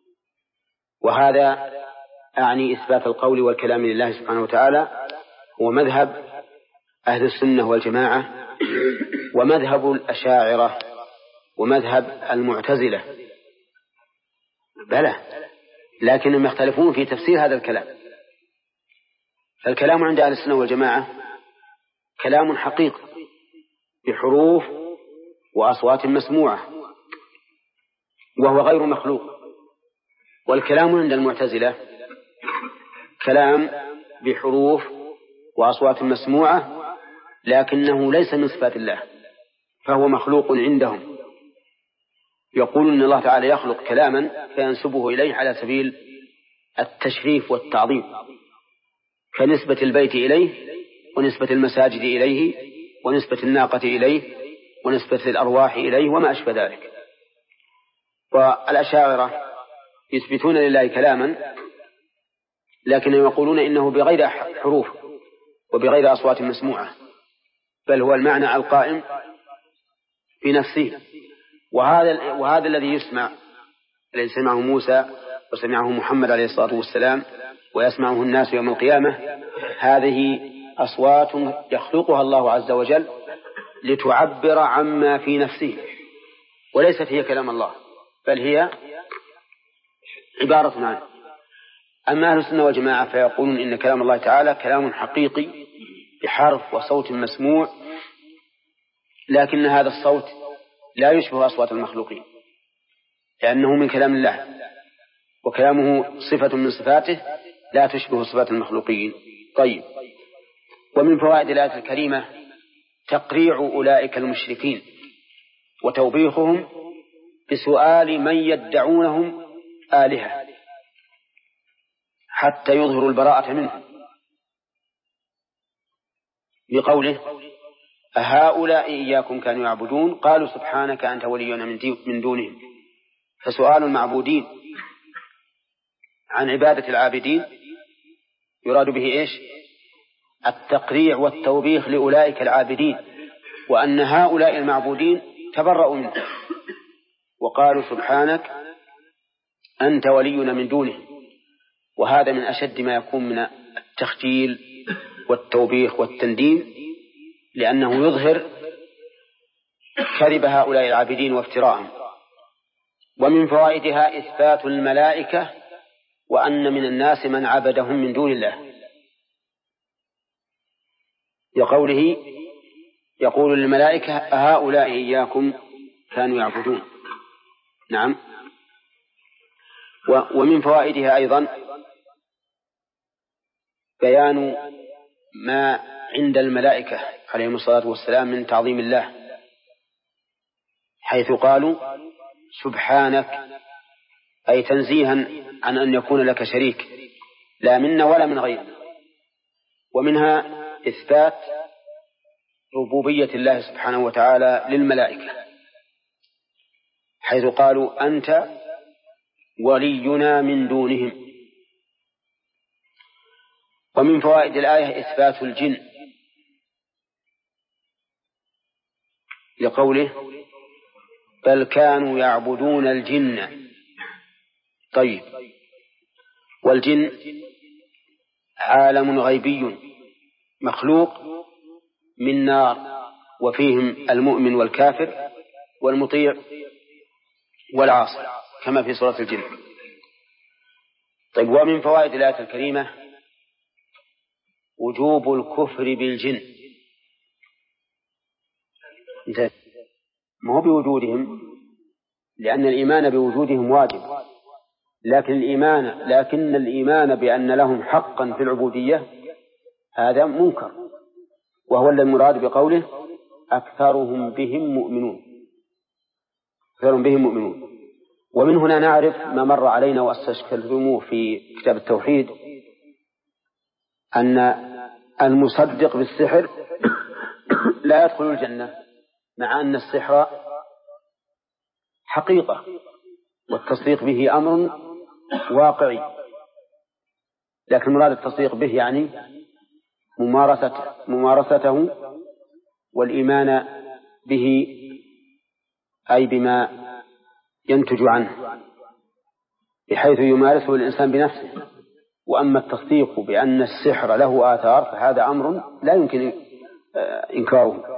وهذا أعني إثبات القول والكلام لله سبحانه وتعالى هو مذهب أهل السنة والجماعة ومذهب الأشاعرة ومذهب المعتزلة، بلى، لكنهم يختلفون في تفسير هذا الكلام. فالكلام عند أهل السنة والجماعة كلام حقيقي بحروف وأصوات مسموعة وهو غير مخلوق. والكلام عند المعتزلة كلام بحروف وأصوات مسموعة، لكنه ليس من صفات الله، فهو مخلوق عندهم. يقول إن الله تعالى يخلق كلاما فينسبه إليه على سبيل التشريف والتعظيم، كنسبة البيت إليه، ونسبة المساجد إليه، ونسبة الناقة إليه، ونسبة الأرواح إليه، وما أشبه ذلك. والأشاعرة يثبتون لله كلاما، لكنهم يقولون إنه بغير حروف وبغير أصوات مسموعة، بل هو المعنى القائم في نفسه. وهذا الذي يسمع، الذي سمعه موسى وسمعه محمد عليه الصلاة والسلام ويسمعه الناس يوم القيامة، هذه أصوات يخلقها الله عز وجل لتعبر عما في نفسه، وليست هي كلام الله، بل هي عبارة عنه. أما أهل السنة والجماعة فيقولون إن كلام الله تعالى كلام حقيقي بحرف وصوت مسموع، لكن هذا الصوت لا يشبه أصوات المخلوقين، لأنه من كلام الله، وكلامه صفة من صفاته لا تشبه صفات المخلوقين. طيب، ومن فوائد الآية الكريمة تقريع أولئك المشركين وتوبيخهم بسؤال من يدعونهم آلهة حتى يظهروا البراءة منهم، بقوله أهؤلاء إياكم كانوا يعبدون قالوا سبحانك أنت ولينا من دونهم. فسؤال المعبودين عن عبادة العابدين يراد به إيش؟ التقريع والتوبيخ لأولئك العابدين، وأن هؤلاء المعبودين تبرأوا منه وقالوا سبحانك أنت ولينا من دونهم. وهذا من أشد ما يكون من التخجيل والتوبيخ والتنديم، لأنه يظهر كذب هؤلاء العابدين وافتراءهم. ومن فوائدها إثبات الملائكة، وأن من الناس من عبدهم من دون الله، لقوله يقول للملائكة أهؤلاء إياكم كانوا يعبدون. نعم. ومن فوائدها أيضا بيان ما عند الملائكة عليهم الصلاة والسلام من تعظيم الله، حيث قالوا سبحانك، أي تنزيها عن أن يكون لك شريك، لا منا ولا من غيرنا. ومنها إثبات ربوبية الله سبحانه وتعالى للملائكة، حيث قالوا أنت ولينا من دونهم. ومن فوائد الآية إثبات الجن، لقوله بل كانوا يعبدون الجن. طيب، والجن عالم غيبي مخلوق من نار، وفيهم المؤمن والكافر والمطيع والعاصي كما في سورة الجن. طيب، ومن فوائد الآية الكريمة وجوب الكفر بالجن. ما هو بوجودهم، لأن الإيمان بوجودهم واجب، لكن الإيمان بأن لهم حقا في العبودية هذا منكر، وهو المراد بقوله أكثرهم بهم مؤمنون. ومن هنا نعرف ما مر علينا واستشكلتموه في كتاب التوحيد، أن المصدق بالسحر لا يدخل الجنة، مع أن السحر حقيقة والتصديق به أمر واقعي، لكن مراد التصديق به يعني ممارسته والإيمان به، أي بما ينتج عنه بحيث يمارسه الإنسان بنفسه. وأما التصديق بأن السحر له آثار فهذا أمر لا يمكن إنكاره.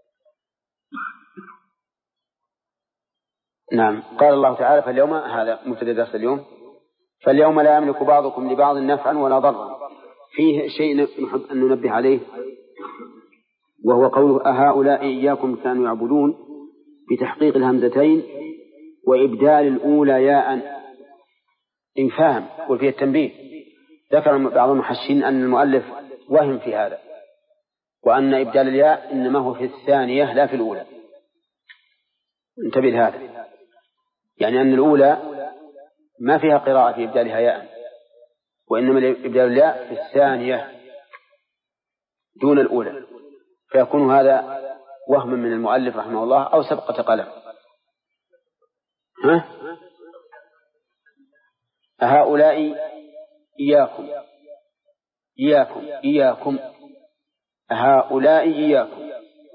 نعم. قال الله تعالى فاليوم، هذا مبتدأ درس اليوم، فاليوم لا يملك بعضكم لبعض نفعا ولا ضرا. فيه شيء نحب أن ننبه عليه، وهو قوله أهؤلاء إياكم كانوا يعبدون بتحقيق الهمزتين وإبدال الأولى ياء إنفاهم وفيه التنبيه، ذكر بعض المحشين أن المؤلف وهم في هذا، وأن إبدال الياء إنما هو في الثانية لا في الأولى. انتبه لهذا، يعني أن الأولى ما فيها قراءة في إبدالها ياء، وإنما إبدال الياء في الثانية دون الأولى، فيكون هذا وهم من المؤلف رحمه الله أو سبقة قلم. هؤلاء إياكم إياكم إياكم، هؤلاء إياكم،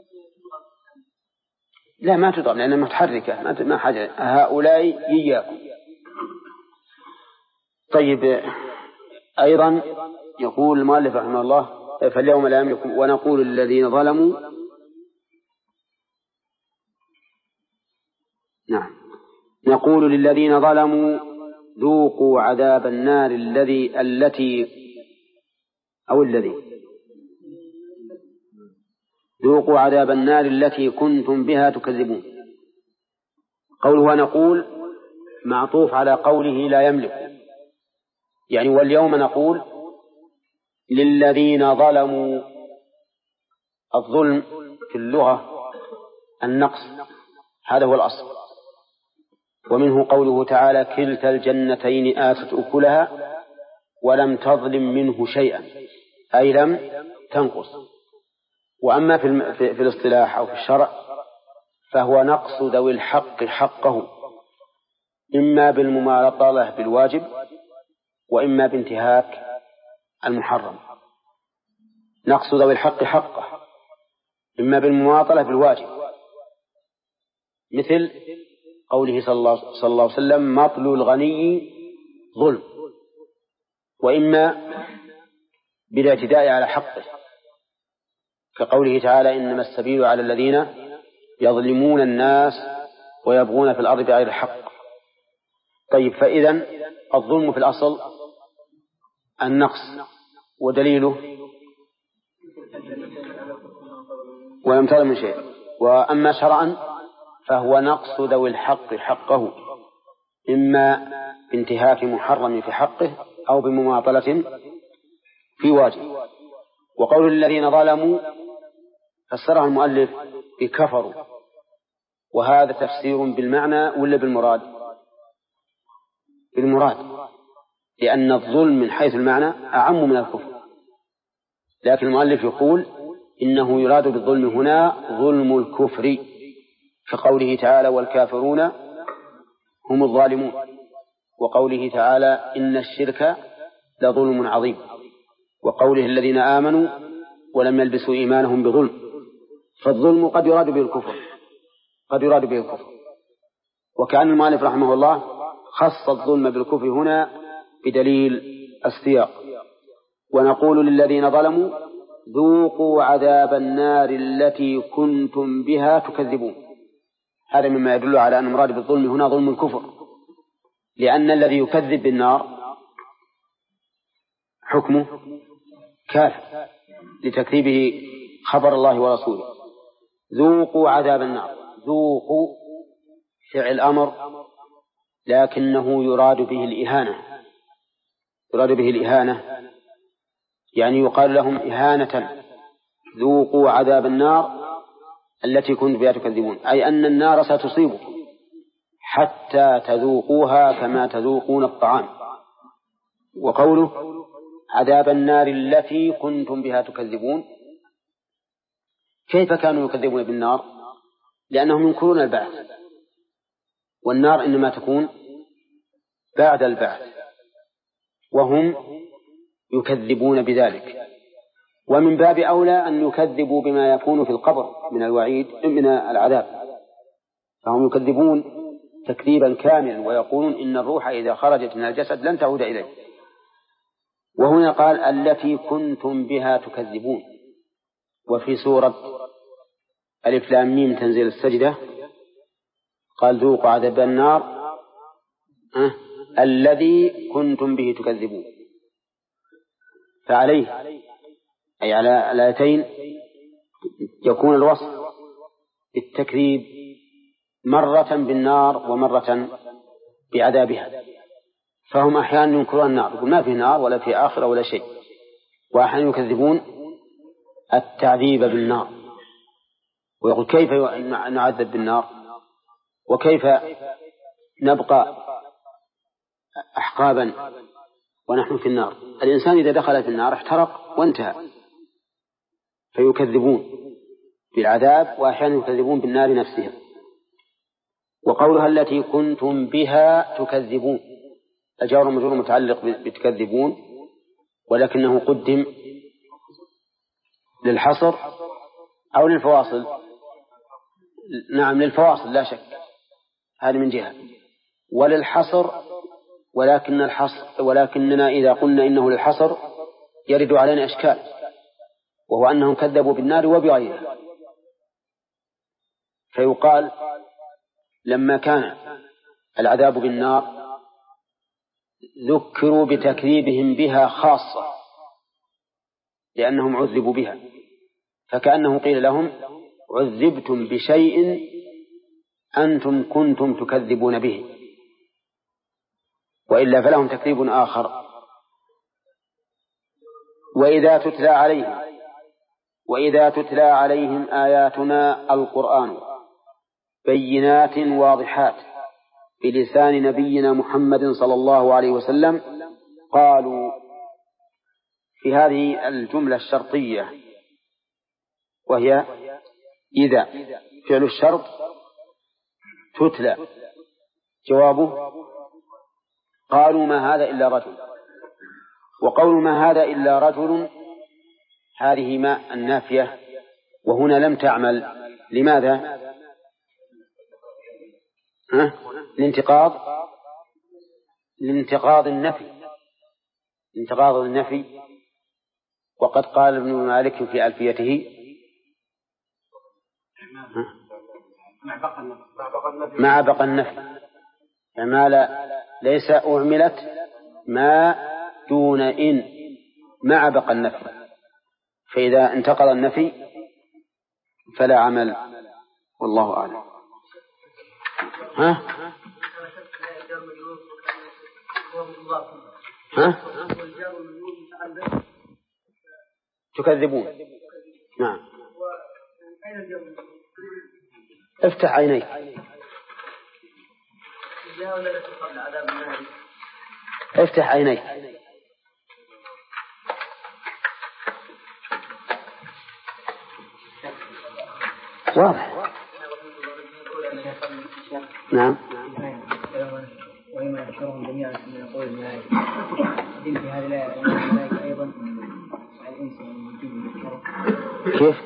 لا ما تضرب لأنها متحركة ما حاجة. هؤلاء إياكم. طيب أيضا يقول المؤلف رحمه الله فاليوم لا يملك، ونقول للذين ظلموا نقول للذين ظلموا ذوقوا عذاب النار الذي ذوقوا عذاب النار التي كنتم بها تكذبون. قوله ونقول معطوف على قوله لا يملك، يعني واليوم نقول للذين ظلموا. الظلم في اللغة النقص، هذا هو الأصل، ومنه قوله تعالى كلتا الجنتين آتت أكلها ولم تظلم منه شيئا، أي لم تنقص. وأما في الاصطلاح أو في الشرع فهو نقص ذوي الحق حقه، إما بالمماطلة بالواجب وإما بانتهاك المحرم. نقص ذوي الحق حقه إما بالمماطلة بالواجب، مثل قوله صلى الله عليه وسلم مطل الغني ظلم، وإما بالاعتداء على حقه، كقوله تعالى إنما السبيل على الذين يظلمون الناس ويبغون في الأرض بغير الحق. طيب فإذا الظلم في الأصل النقص، ودليله ولم تظلم من شيء. وأما شرعا فهو نقص ذوي الحق حقه، إما بانتهاك محرم في حقه أو بمماطلة في واجب. وقول الذين ظلموا فسره المؤلف بكفروا، وهذا تفسير بالمعنى ولا بالمراد؟ بالمراد، لأن الظلم من حيث المعنى أعم من الكفر، لكن المؤلف يقول إنه يراد بالظلم هنا ظلم الكفر، كقوله تعالى والكافرون هم الظالمون، وقوله تعالى إن الشرك لظلم عظيم، وقوله الذين آمنوا ولم يلبسوا إيمانهم بظلم. فالظلم قد يراد به الكفر، وكأن المؤلف رحمه الله خص الظلم بالكفر هنا بدليل السياق. ونقول للذين ظلموا ذوقوا عذاب النار التي كنتم بها تكذبون. هذا مما يدل على أن المراد بالظلم هنا ظلم الكفر، لأن الذي يكذب بالنار حكمه كافر لتكذيبه خبر الله ورسوله. ذوقوا عذاب النار، ذوقوا فعل أمر لكنه يراد به الإهانة، يعني يقال لهم إهانة ذوقوا عذاب النار التي كنتم بها تكذبون، أي أن النار ستصيبكم حتى تذوقوها كما تذوقون الطعام. وقوله عذاب النار التي كنتم بها تكذبون، كيف كانوا يكذبون بالنار؟ لأنهم ينكرون البعث، والنار إنما تكون بعد البعث، وهم يكذبون بذلك. ومن باب أولى أن يكذبوا بما يكون في القبر من الوعيد من العذاب، فهم يكذبون تكذيبا كاملا ويقولون إن الروح إذا خرجت من الجسد لن تعود إليه. وهنا قال التي كنتم بها تكذبون. وفي سورة ألف لام ميم تنزيل السجدة قال ذوقوا عذاب النار الذي كنتم به تكذبون، فعليه أي على الآيتين يكون الوصف بالتكذيب مرة بالنار ومرة بعذابها. فهم أحيانا ينكرون النار، يقول ما في نار ولا في آخرة ولا شيء، وأحيانا يكذبون التعذيب بالنار، ويقول كيف نعذب بالنار وكيف نبقى أحقابا ونحن في النار. الإنسان إذا دخل في النار احترق وانتهى، فيكذبون بالعذاب وأحيانا يكذبون بالنار نفسها. وقولها التي كنتم بها تكذبون، الجار والمجرور متعلق بتكذبون، ولكنه قدم للحصر أو للفواصل. نعم للفواصل لا شك، هذه من جهة، وللحصر، ولكننا إذا قلنا إنه للحصر يرد علينا إشكال، وهو أنهم كذبوا بالنار وبغيرها. فيقال لما كان العذاب بالنار ذكروا بتكذيبهم بها خاصة لأنهم عذبوا بها، فكأنه قيل لهم عذبتم بشيء أنتم كنتم تكذبون به، وإلا فلهم تكذيب آخر. وإذا تتلى عليهم آياتنا القرآن بينات واضحات بلسان نبينا محمد صلى الله عليه وسلم قالوا. في هذه الجملة الشرطية وهي إذا فعل الشرط تتلى، جوابه قالوا ما هذا إلا رجل. وقول ما هذا إلا رجل هذه ما النافية، وهنا لم تعمل. لماذا؟ لانتقاض النفي. وقد قال ابن مالك في ألفيته مع بقى النفي، فما ليس أعملت ما دون إن مع بقى النفي، فإذا انتقض النفي فلا عمل، والله أعلم. تكذبون. نعم. افتح عينيك. افتح عينيك. واضح. نعم. ويوم يحشرهم جميعا ثم يقول الملائكة في هذه الآية الملائكة أيضا على الإنس والجن. كيف؟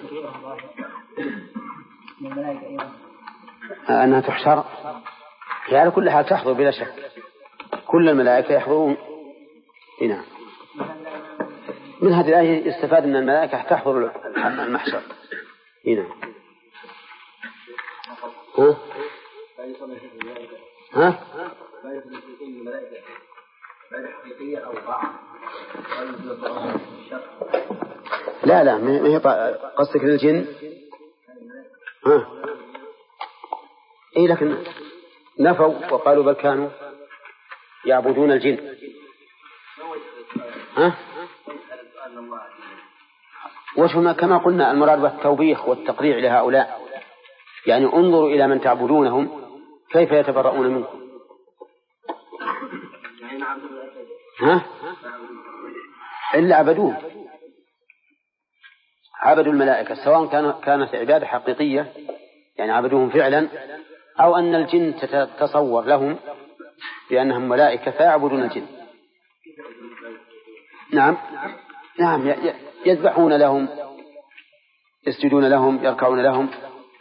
من الملائكة أيضا أنها تحشر على كل حال تحضر بلا شك، كل الملائكة يحضرون. هنا من هذه الآية يستفاد أن الملائكة تحضر المحشر. هنا ها؟ لا ما هي قصدك للجن. إيه لكن نفوا وقالوا بل كانوا يعبدون الجن. وشما كما قلنا المراد بالتوبيخ والتقريع لهؤلاء، يعني انظروا إلى من تعبدونهم كيف يتبرؤون منكم. إلا عبدوا الملائكة، سواء كانت عبادة حقيقية يعني عبدوهم فعلا، أو أن الجن تتصور لهم بأنهم ملائكة فيعبدون الجن. نعم يذبحون لهم، يسجدون لهم، يركعون لهم.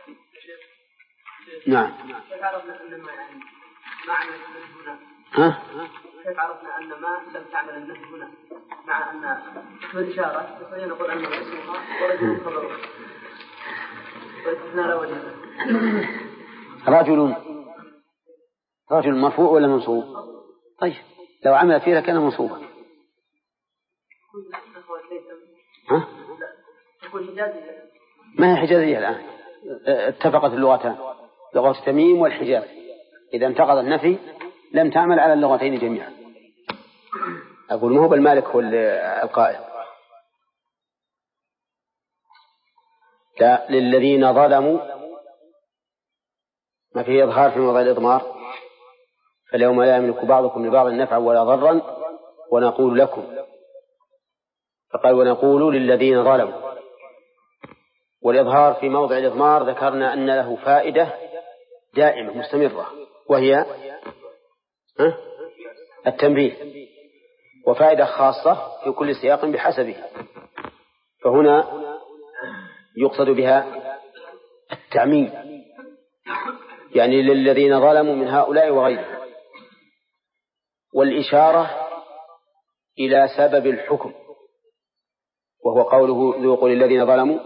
نعم. كيف عرفنا أن ما لم تعمل النفس هنا مع أن في الإشارة يستطيع نقول أنه اسمها ورجل خبره والاستثناء لا وجه. رجل مرفوع ولا منصوب؟ طيب لو عمل فيه كان منصوبا. ما هي حجازية الآن؟ اتفقت اللغتان، لغة تميم والحجاز، إذا انتقض النفي لم تعمل على اللغتين جميعا. أقول ما هو بالمالك هو القائل، لا، للذين ظلموا ما فيه إظهار في موضع الإضمار، فاليوم لا يملك بعضكم لبعض نفعا ولا ضرا ونقول لكم، فقال ونقول للذين ظلموا. والإظهار في موضع الإضمار ذكرنا أن له فائدة دائمة مستمرة، وهي التنبيه، وفائدة خاصة في كل سياق بحسبه، فهنا يقصد بها التعميم، يعني للذين ظلموا من هؤلاء وغيرهم، والإشارة إلى سبب الحكم، وهو قوله ذوقوا للذين ظلموا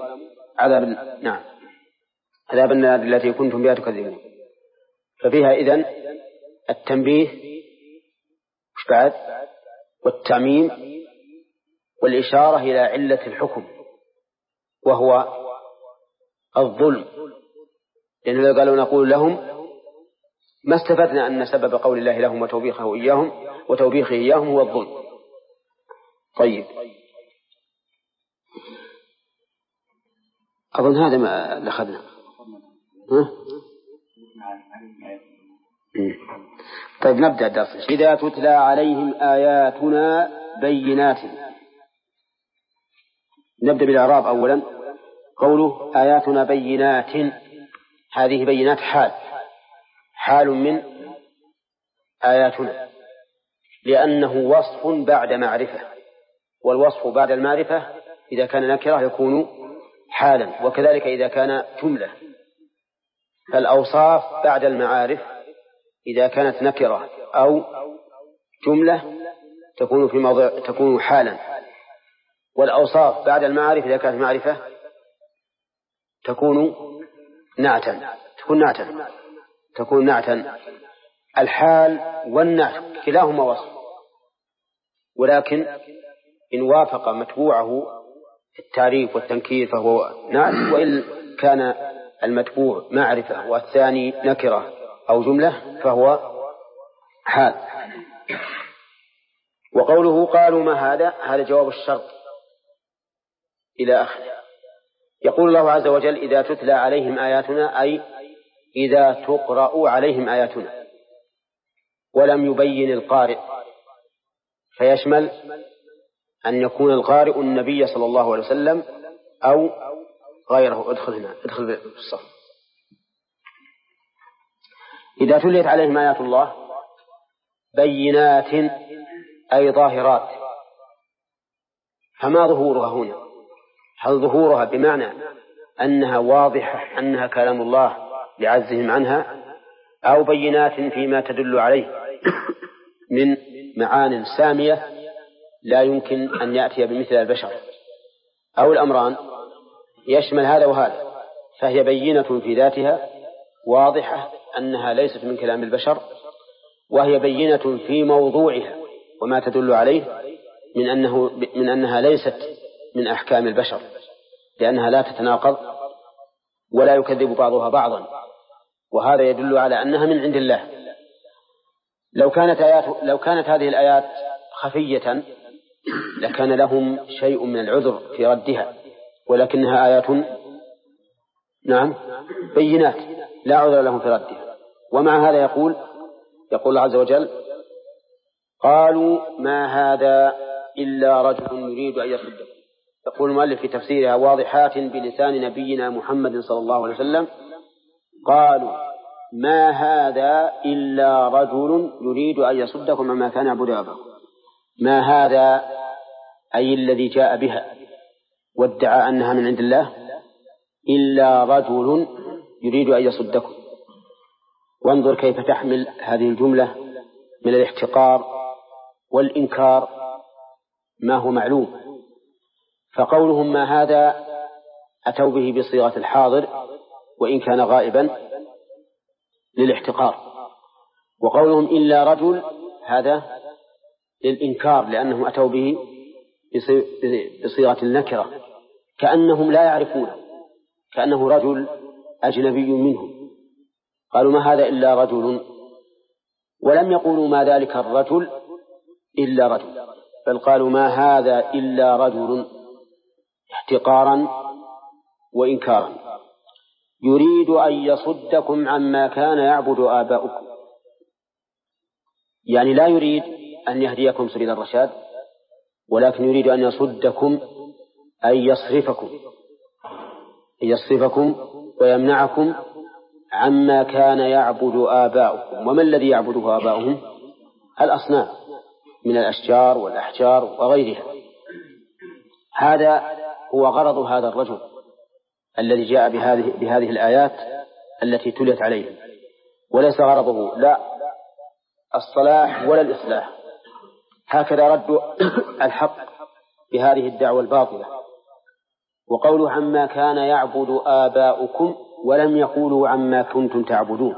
عذاب النار التي كنتم بها تكذبون. ففيها إذن التنبيه مش بعد، والتعميم، والإشارة إلى علة الحكم وهو الظلم، لأنه قالوا نقول لهم ما استفدنا أن سبب قول الله لهم وتوبيخه إياهم هو الظلم. طيب، أظن هذا ما لأخذنا. طيب نبدأ الدرس. إذا تتلى عليهم آياتنا بينات. نبدأ بالإعراب أولا. قوله آياتنا بينات، هذه بينات حال من آياتنا، لأنه وصف بعد معرفة، والوصف بعد المعرفة إذا كان نكرة يكون حالا، وكذلك إذا كان جملة. فالأوصاف بعد المعارف إذا كانت نكرة أو جملة تكون حالا، والأوصاف بعد المعارف إذا كانت معرفة تكون نعتا. الحال والنعت كلاهما وصف، ولكن إن وافق متبوعه التعريف والتنكير فهو نعت، وإن كان المتبوع معرفة والثاني نكرة أو جملة فهو حال. وقوله قالوا ما هذا جواب الشرط إلى آخره. يقول الله عز وجل إذا تتلى عليهم آياتنا، أي إذا تقرأ عليهم آياتنا، ولم يبين القارئ، فيشمل أن يكون القارئ النبي صلى الله عليه وسلم أو غيره. ادخل بالصف. إذا تليت عليهم آيات الله بينات أي ظاهرات، فما ظهورها هنا؟ هل ظهورها بمعنى أنها واضحة أنها كلام الله لعزهم عنها، أو بينات فيما تدل عليه من معان سامية لا يمكن أن يأتي بمثل البشر، أو الأمران؟ يشمل هذا وهذا، فهي بينة في ذاتها واضحة أنها ليست من كلام البشر، وهي بينة في موضوعها وما تدل عليه من أنها ليست من أحكام البشر، لأنها لا تتناقض ولا يكذب بعضها بعضا، وهذا يدل على أنها من عند الله. لو كانت هذه الآيات خفية لكان لهم شيء من العذر في ردها، ولكنها آيات بينات لا عذر لهم في ردها. ومع هذا يقول الله عز وجل قالوا ما هذا إلا رجل يريد أن يصدق. يقول المؤلف في تفسيرها واضحات بلسان نبينا محمد صلى الله عليه وسلم قالوا ما هذا إلا رجل يريد أن يصدكم عما كان يعبد آباؤكم. ما هذا أي الذي جاء بها وادعى أنها من عند الله إلا رجل يريد أن يصدكم. وانظر كيف تحمل هذه الجملة من الاحتقار والإنكار ما هو معلوم. فقولهم ما هذا أتوا به بصيغة الحاضر وإن كان غائبا للاحتقار، وقولهم إلا رجل هذا للإنكار لأنهم أتوا به بصيغة النكرة، كأنهم لا يعرفونه، كأنه رجل أجنبي منهم. قالوا ما هذا إلا رجل، ولم يقولوا ما ذلك الرجل إلا رجل، بل قالوا ما هذا إلا رجل احتقارا وإنكارا يريد أن يصدكم عما كان يعبد آباؤكم، يعني لا يريد أن يهديكم سبيل الرشاد، ولكن يريد أن يصدكم أي يصرفكم ويمنعكم عما كان يعبد آباؤكم. وما الذي يعبده آباؤهم؟ الأصنام من الأشجار والأحجار وغيرها. هذا هو غرض هذا الرجل الذي جاء بهذه الآيات التي تليت عليه، وليس غرضه لا الصلاح ولا الإصلاح. هكذا رد الحق بهذه الدعوة الباطلة. وقوله عما كان يعبد آباؤكم ولم يقولوا عما كنتم تعبدون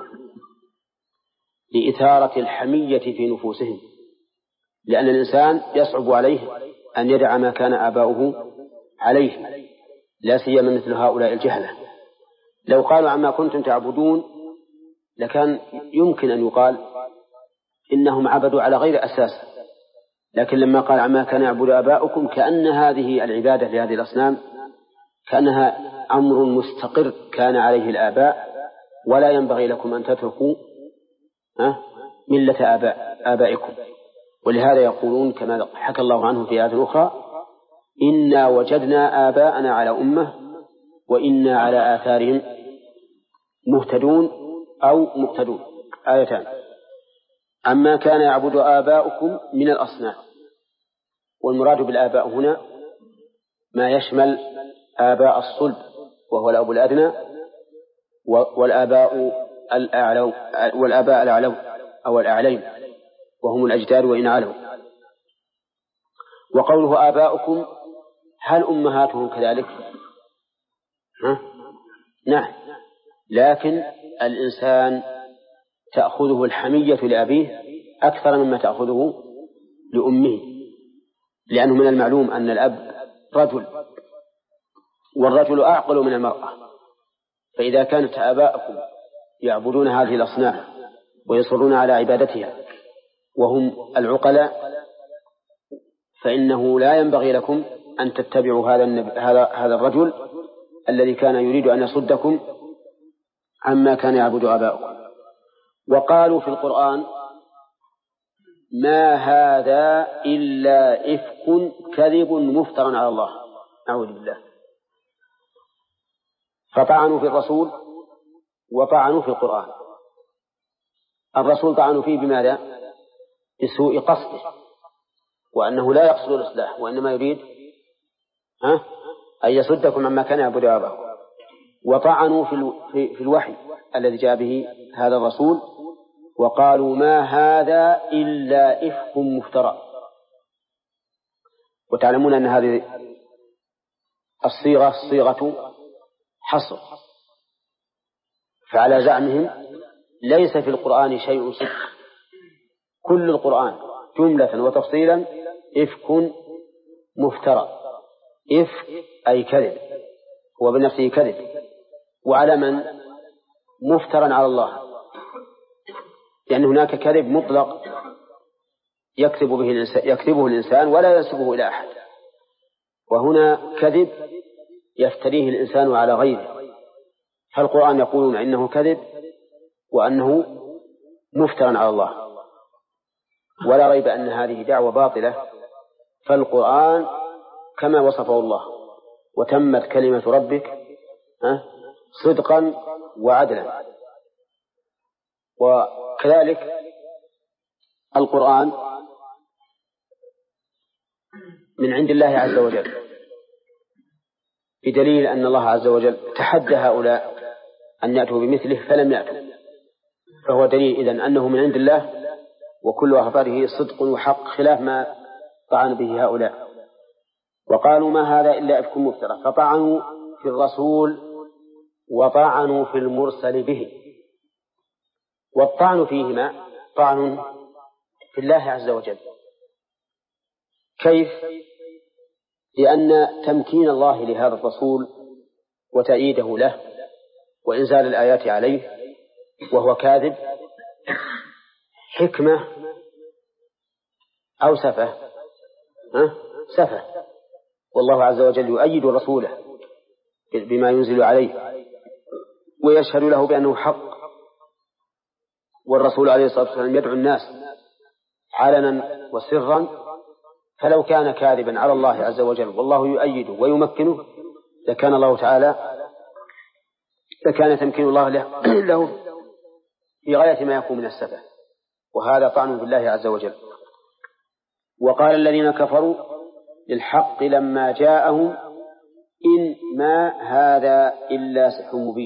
لإثارة الحمية في نفوسهم، لأن الإنسان يصعب عليه أن يدع ما كان آباؤه عليه، لا سيما مثل هؤلاء الجهلة. لو قالوا عما كنتم تعبدون لكان يمكن أن يقال إنهم عبدوا على غير أساس، لكن لما قال عما كان يعبد آباؤكم كأن هذه العبادة لهذه الأصنام كأنها أمر مستقر كان عليه الآباء، ولا ينبغي لكم أن تتركوا ملة آبائكم. ولهذا يقولون كما حكى الله عنه في آيات أخرى إنا وجدنا آباءنا على أمة وإنا على آثارهم مهتدون أو مقتدون، آيتان. عما كان يعبد آباؤكم من الأصنام، والمراد بالآباء هنا ما يشمل آباء الصلب وهو الأب الأدنى والآباء الأعلو أو الأعلين وهم الأجداد وإن علوا. وقوله آباؤكم هل أمهاتهم كذلك؟ نعم، لكن الإنسان تأخذه الحمية لأبيه أكثر مما تأخذه لأمه، لأنه من المعلوم أن الأب رجل والرجل أعقل من المرأة، فإذا كانت آباءكم يعبدون هذه الأصنام ويصرون على عبادتها وهم العقلاء فإنه لا ينبغي لكم أن تتبعوا هذا الرجل الذي كان يريد أن يصدكم عما كان يعبد آباؤكم. وقالوا في القرآن ما هذا إلا إفك كذب مفترى على الله، أعوذ بالله. فطعنوا في الرسول وطعنوا في القرآن. الرسول طعنوا فيه بماذا؟ بسوء قصده، وأنه لا يقصد الإصلاح وإنما يريد أن يصدكم عما كان يعبد آباؤكم. وطعنوا في الوحي الذي جاء به هذا الرسول وقالوا ما هذا إلا إفك مفترى. وتعلمون أن هذه صيغة حصر، فعلى زعمهم ليس في القرآن شيء صدق، كل القرآن جملة وتفصيلا إفك مفترى. إفك أي كذب، هو بنفسه كذب، وعلى من؟ مفترى على الله، لأن هناك كذب مطلق يكذبه الإنسان ولا ينسبه إلى أحد، وهنا كذب يفتريه الإنسان على غيره. فالقرآن يقولون إنه كذب وأنه مفترى على الله، ولا ريب أن هذه دعوة باطلة. فالقرآن كما وصفه الله وتمت كلمة ربك صدقا وعدلا. وكذلك القرآن من عند الله عز وجل، بدليل أن الله عز وجل تحدى هؤلاء أن يأتوا بمثله فلم يأتوا، فهو دليل إذن أنه من عند الله وكل أخباره صدق وحق، خلاف ما طعن به هؤلاء. وقالوا ما هذا إلا إفك مفترى، فطعنوا في الرسول وطعنوا في المرسل به. والطعن فيهما طعن في الله عز وجل. كيف؟ لأن تمكين الله لهذا الرسول وتأييده له وإنزال الآيات عليه وهو كاذب حكمة أو سفه؟ سفه. والله عز وجل يؤيد رسوله بما ينزل عليه ويشهد له بأنه حق، والرسول عليه الصلاة والسلام يدعو الناس علنا وسرا، فلو كان كاذبا على الله عز وجل والله يؤيده ويمكنه لكان تمكين الله له في غاية ما يكون من السفه، وهذا طعن بالله عز وجل. وقال الذين كفروا للحق لما جاءهم إن ما هذا إلا سحر مبين.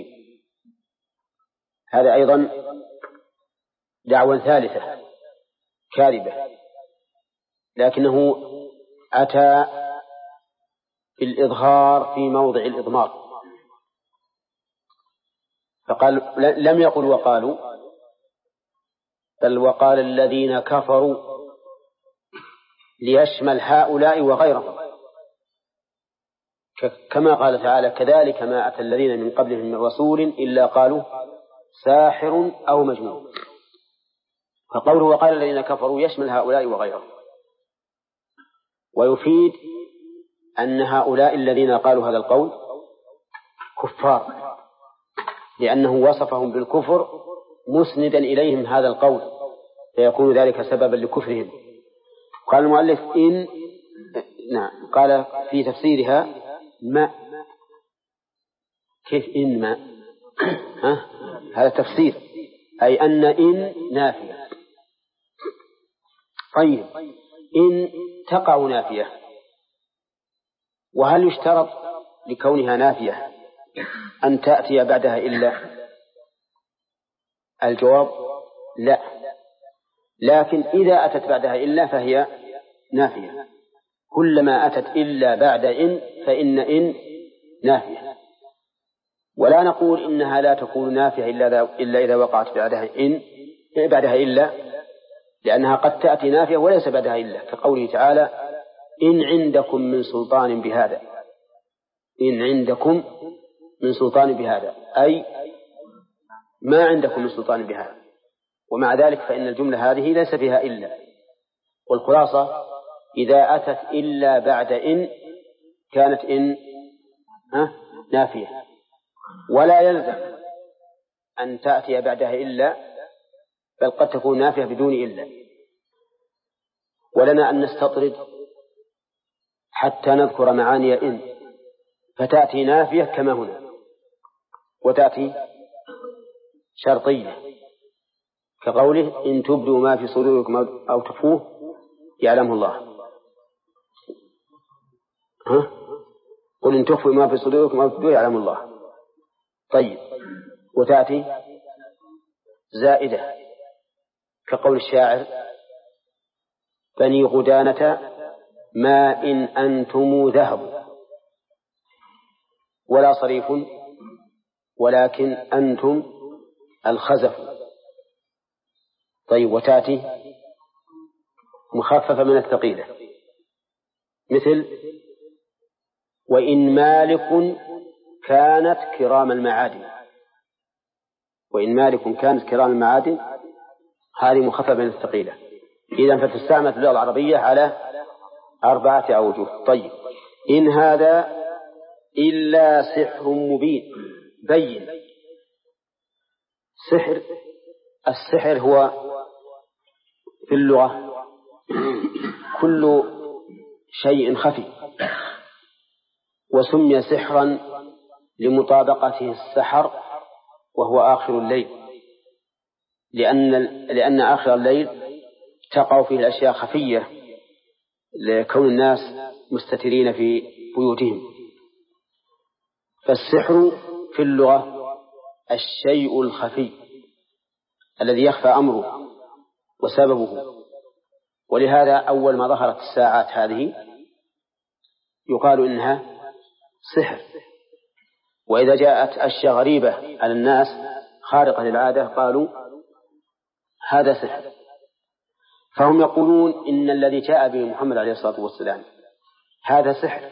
هذا أيضا دعوة ثالثة كاذبة، لكنه أتى بالإظهار في موضع الإضمار، فقال لم يقل وقالوا، بل وقال الذين كفروا ليشمل هؤلاء وغيرهم، كما قال تعالى كذلك ما أتى الذين من قبلهم من رسول إلا قالوا ساحر أو مجنون. فقوله وقال الذين كفروا يشمل هؤلاء وغيرهم، ويفيد أن هؤلاء الذين قالوا هذا القول كفار، لأنه وصفهم بالكفر مسندا إليهم هذا القول، فيكون ذلك سببا لكفرهم. قال المؤلف قال في تفسيرها ما، كيف إن ما؟ هذا تفسير، أي أن إن نافية. طيب إن تقع نافية، وهل يشترط لكونها نافية أن تأتي بعدها إلا؟ الجواب لا، لكن إذا أتت بعدها إلا فهي نافية. كلما أتت إلا بعد إن فإن إن نافية، ولا نقول إنها لا تكون نافية إلا إذا وقعت بعدها إلا، لأنها قد تأتي نافية وليس بعدها إلا، كقوله تعالى إن عندكم من سلطان بهذا، إن عندكم من سلطان بهذا، أي ما عندكم من سلطان بهذا. ومع ذلك فإن الجملة هذه ليس فيها إلا، والخلاصة إذا أتت إلا بعد إن كانت إن نافية، ولا يلزم أن تأتي بعدها إلا، بل قد تكون نافية بدون إلا. ولنا أن نستطرد حتى نذكر معاني إن، فتأتي نافية كما هنا، وتأتي شرطية كقوله إن تبدوا ما في صدوركم أو تخفوه يعلمه الله. قل إن تخفوا ما في صدوركم أو تبدوه يعلم الله. طيب، وتأتي زائدة كقول الشاعر بني غدانة ما إن أنتم ذهب ولا صريف ولكن أنتم الخزف. طيب، وتأتي مخففة من الثقيلة مثل وإن مالك كانت كرام المعادن، وإن مالك كانت كرام المعادن، هذه مخففة من الثقيلة. إذن فتستعمل في اللغة العربية على 4 أوجه. طيب، إن هذا إلا سحر مبين بين. السحر هو في اللغة كل شيء خفي، وسمي سحرا لمطابقته السحر وهو آخر الليل، لأن آخر الليل تقع فيه الأشياء خفية لكون الناس مستترين في بيوتهم. فالسحر في اللغة الشيء الخفي الذي يخفى أمره وسببه، ولهذا أول ما ظهرت الساعات هذه يقال إنها سحر، وإذا جاءت أشياء غريبة على الناس خارقة للعادة قالوا هذا سحر. فهم يقولون إن الذي جاء به محمد عليه الصلاة والسلام هذا سحر،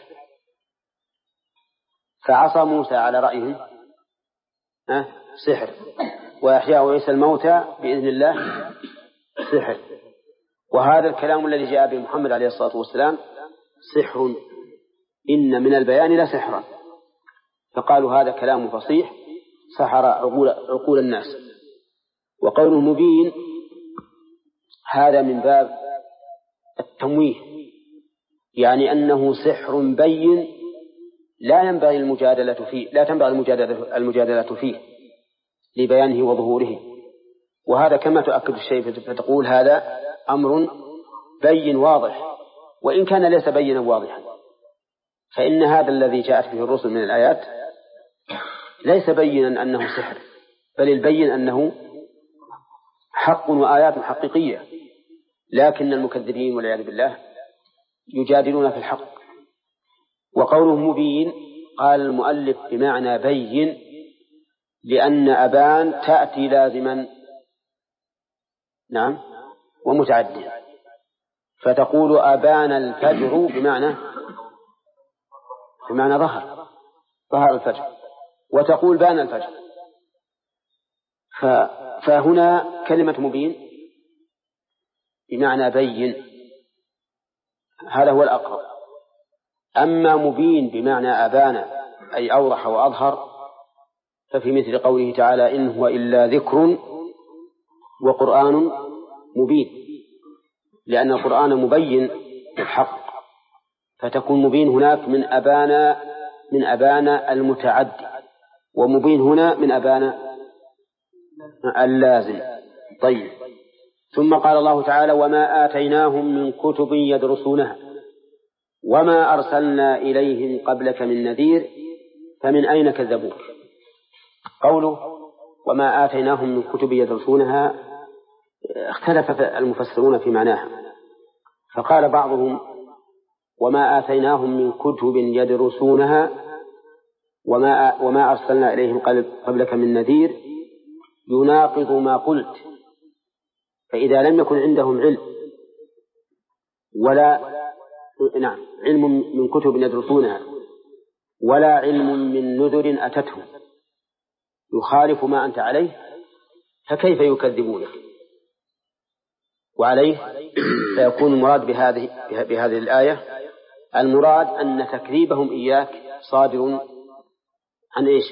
فعصى موسى على رأيهم سحر، وإحياء عيسى الموتى بإذن الله سحر، وهذا الكلام الذي جاء به محمد عليه الصلاة والسلام سحر، إن من البيان لسحرا، فقالوا هذا كلام فصيح سحر عقول الناس. وقوله مبين هذا من باب التمويه، يعني أنه سحر بين لا ينبغي المجادلة فيه، لا تنبغي المجادلة فيه لبيانه وظهوره. وهذا كما تؤكد الشيء فتقول هذا أمر بين واضح، وإن كان ليس بينا واضحا، فإن هذا الذي جاءت به الرسل من الآيات ليس بينا أنه سحر، بل البين أنه حق وآيات حقيقية، لكن المكذبين والعياذ بالله يجادلون في الحق. وقوله مبين قال المؤلف بمعنى بين، لأن أبان تأتي لازما نعم ومتعديا، فتقول أبان الفجر بمعنى ظهر الفجر، وتقول بان الفجر. فهنا كلمة مبين بمعنى بين، هذا هو الأقرب. أما مبين بمعنى أبان أي أوضح وأظهر، ففي مثل قوله تعالى إن هو إلا ذكر وقرآن مبين، لأن القرآن مبين الحق، فتكون مبين هناك من أبان المتعدي، ومبين هنا من أبان اللازم. طيب، ثم قال الله تعالى وما آتيناهم من كتب يدرسونها وما أرسلنا إليهم قبلك من نذير فمن أين كذبوك. قوله وما آتيناهم من كتب يدرسونها اختلف المفسرون في معناها، فقال بعضهم وما آتيناهم من كتب يدرسونها وما أرسلنا إليهم قبلك من نذير يناقض ما قلت، فإذا لم يكن عندهم علم من كتب يدرسونها ولا علم من نذر أتتهم يخالف ما أنت عليه، فكيف يكذبونك؟ وعليه فيكون المراد بهذه الآية المراد أن تكذيبهم إياك صادر عن إيش؟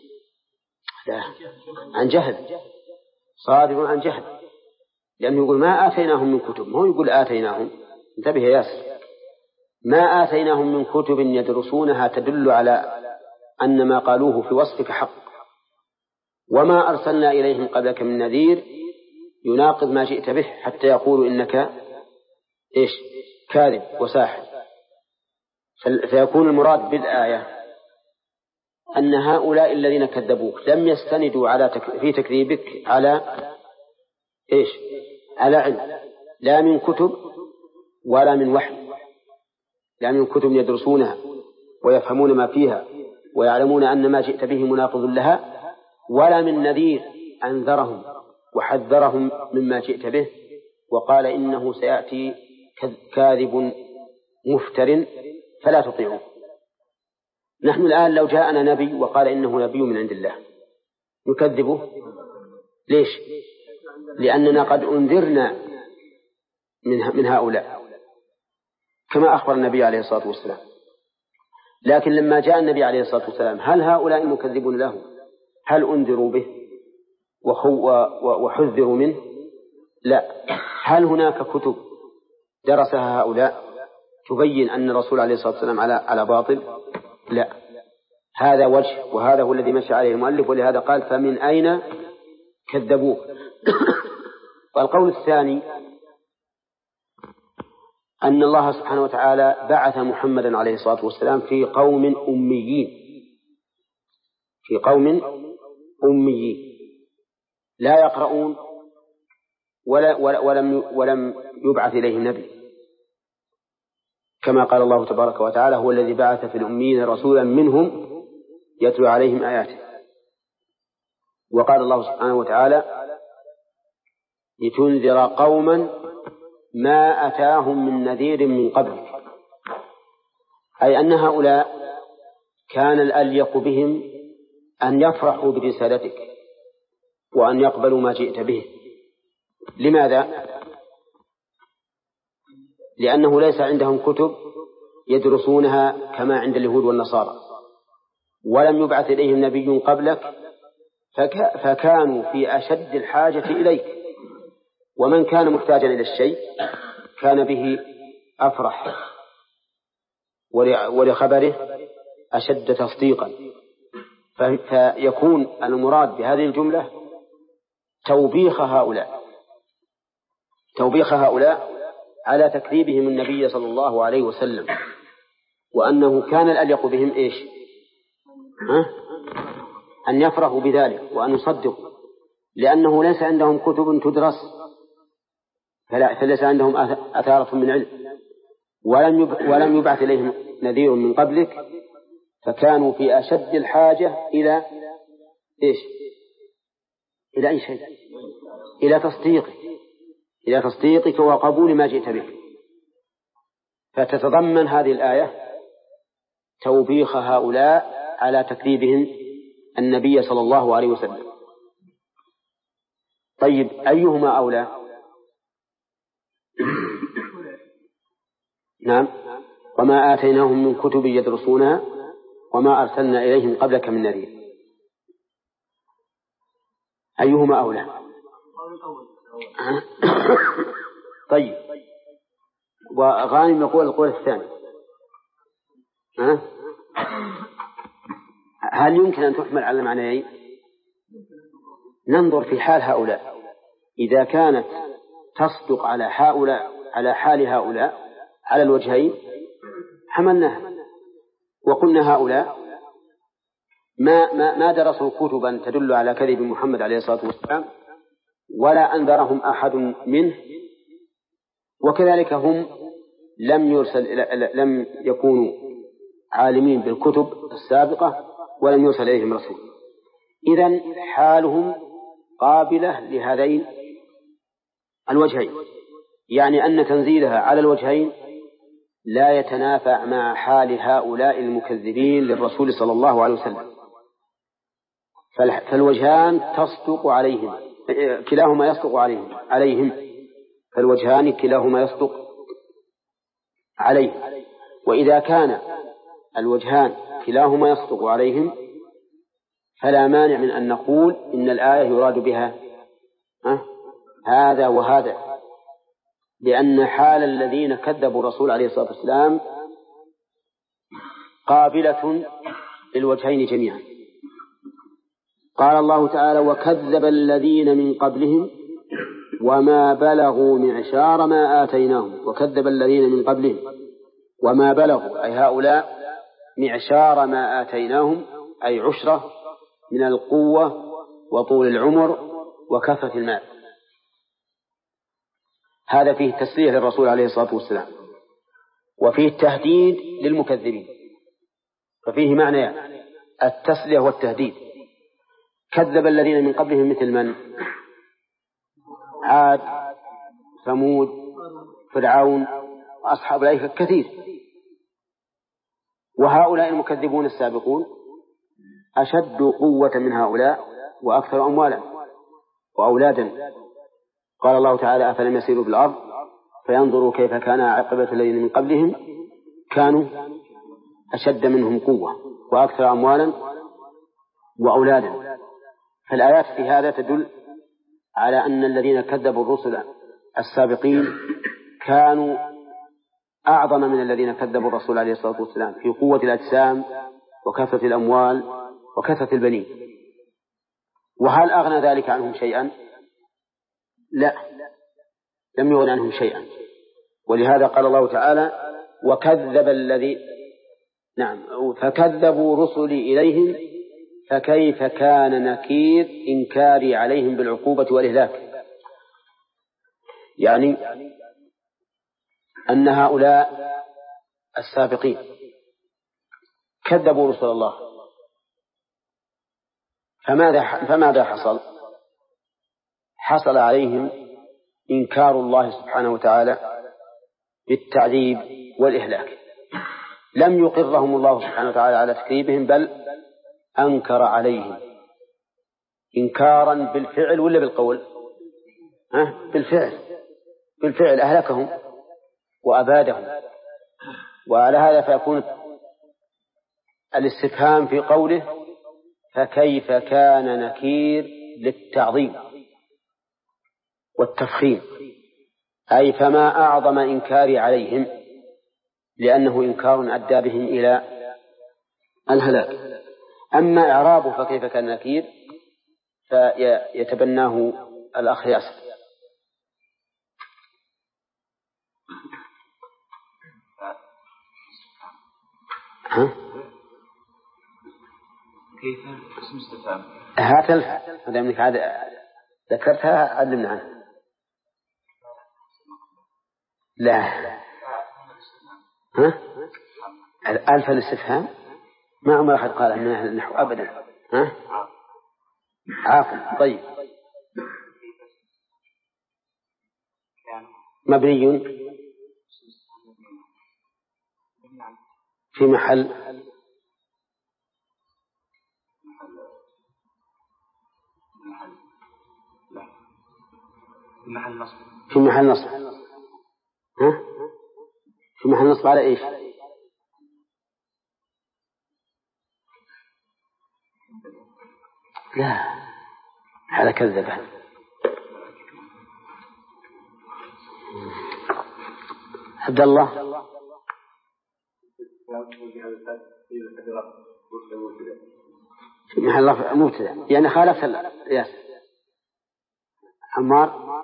عن جهل، صادر عن جهل، لأنه يقول ما آتيناهم من كتب، ما هو يقول آتيناهم، انتبه يا ياسر، ما آتيناهم من كتب يدرسونها تدل على أن ما قالوه في وصفك حق، وما أرسلنا إليهم قبلك من نذير يناقض ما جئت به حتى يقولوا إنك إيش؟ كاذب وساحر. فيكون المراد بالآية أن هؤلاء الذين كذبوك لم يستندوا في تكذيبك على إيش؟ على علم، لا من كتب ولا من وحي، لا من كتب يدرسونها ويفهمون ما فيها ويعلمون أن ما جئت به مناقض لها، ولا من نذير أنذرهم وحذرهم مما جئت به وقال إنه سيأتي كاذب مفتر فلا تطيعوه. نحن الآن لو جاءنا نبي وقال إنه نبي من عند الله نكذبه، ليش؟ لأننا قد أنذرنا من هؤلاء كما أخبر النبي عليه الصلاة والسلام. لكن لما جاء النبي عليه الصلاة والسلام هل هؤلاء المكذبون له هل أنذروا به وحذروا منه؟ لا. هل هناك كتب درسها هؤلاء تبين أن الرسول عليه الصلاة والسلام على باطل؟ لا. هذا وجه، وهذا هو الذي مشى عليه المؤلف، ولهذا قال فمن أين كذبوه. والقول الثاني أن الله سبحانه وتعالى بعث محمدا عليه الصلاة والسلام في قوم أميين لا يقرؤون ولم يبعث إليهم نبي، كما قال الله تبارك وتعالى هو الذي بعث في الأميين رسولا منهم يتلو عليهم آياته. وقال الله سبحانه وتعالى لتنذر قوما ما أتاهم من نذير من قبلك، أي أن هؤلاء كان الأليق بهم أن يفرحوا برسالتك وأن يقبلوا ما جئت به. لماذا؟ لأنه ليس عندهم كتب يدرسونها كما عند اليهود والنصارى، ولم يبعث إليهم نبي قبلك، فكانوا في أشد الحاجة إليك، ومن كان محتاجا إلى الشيء كان به أفرح ولخبره أشد تصديقا. فيكون المراد بهذه الجملة توبيخ هؤلاء على تكذيبهم النبي صلى الله عليه وسلم، وأنه كان الأليق بهم إيش؟ أن يفرحوا بذلك وأن يصدقوا، لأنه ليس عندهم كتب تدرس، فليس عندهم أثارة من علم، ولم يبعث إليهم نذير من قبلك، فكانوا في أشد الحاجة إلى إيش؟ إلى أي شيء؟ إلى تصديقك وقبول ما جئت به. فتتضمن هذه الآية توبيخ هؤلاء على تكذيبهم النبي صلى الله عليه وسلم. طيب، أيهما أولى؟ نعم، وما آتيناهم من كتب يدرسونها وما أرسلنا إليهم قبلك من نذير. أيهما أولى؟ طيب، وغانم يقول القول الثاني. هل يمكن أن تحمل على معنيين؟ ننظر في حال هؤلاء، إذا كانت تصدق على حال هؤلاء على الوجهين حملناها، وقلنا هؤلاء ما درسوا كتبا تدل على كذب محمد عليه الصلاة والسلام، ولا أنذرهم أحد منه، وكذلك هم لم يكونوا عالمين بالكتب السابقة ولم يرسل إليهم رسول. إذن حالهم قابلة لهذين الوجهين، يعني أن تنزيلها على الوجهين لا يتنافع مع حال هؤلاء المكذبين للرسول صلى الله عليه وسلم. فالوجهان تصدق عليهم، كلاهما يصدق عليهم، فالوجهان كلاهما يصدق عليهم. وإذا كان الوجهان كلاهما يصدق عليهم فلا مانع من أن نقول إن الآية يراد بها هذا وهذا، لأن حال الذين كذبوا الرسول عليه الصلاة والسلام قابلة للوجهين جميعا. قال الله تعالى: وكذب الذين من قبلهم وما بلغوا معشار ما آتيناهم. وكذب الذين من قبلهم وما بلغوا، أي هؤلاء، معشار ما آتيناهم، أي عشرة من القوة وطول العمر وكثرة المال. هذا فيه تسلية للرسول عليه الصلاة والسلام، وفيه التهديد للمكذبين، ففيه معنى التسلية والتهديد. كذب الذين من قبلهم مثل من؟ عاد، ثمود، فرعون، وأصحاب الأيكة كثير. وهؤلاء المكذبون السابقون أشد قوة من هؤلاء وأكثر أموالا وأولادا. قال الله تعالى: أفلم يسيروا في الأرض فينظروا كيف كان عاقبة الذين من قبلهم كانوا أشد منهم قوة وأكثر أموالا وأولادا. فالآيات في هذا تدل على أن الذين كذبوا الرسل السابقين كانوا أعظم من الذين كذبوا الرسول عليه الصلاة والسلام في قوة الأجسام وكثرة الأموال وكثرة البنين. وهل أغنى ذلك عنهم شيئا؟ لا، لم يغن عنهم شيئا. ولهذا قال الله تعالى: وكذب الذي فكذبوا رسلي إليهم فكيف كان نكير إنكاري عليهم بالعقوبة والإهلاك. يعني أن هؤلاء السابقين كذبوا رسل الله، فماذا حصل؟ حصل عليهم إنكار الله سبحانه وتعالى بالتعذيب والإهلاك. لم يقرهم الله سبحانه وتعالى على تكذيبهم، بل أنكر عليهم إنكارا بالفعل ولا بالقول؟ بالفعل أهلكهم وأبادهم. وعلى هذا فيكون الاستفهام في قوله فكيف كان نكير للتعظيم والتفخيم، أي فما أعظم إنكاري عليهم، لأنه إنكار أدى بهم إلى الهلاك. أما إعرابه فكيف كان نكير فيتبناه الأخ ياسر. كيف اسم استفهام؟ هات هذا منك عاد ذكرتها علمنا عنها. لا ألف الاستفهام ما عمر أحد قال من أهل النحو أبدا. عافوا. طيب مبني في محل نصب. في محل نصب. في محل نصب على إيش؟ لا على كذبة. عبد الله في محل رفع مبتدأ يعني خالف القياس. عمار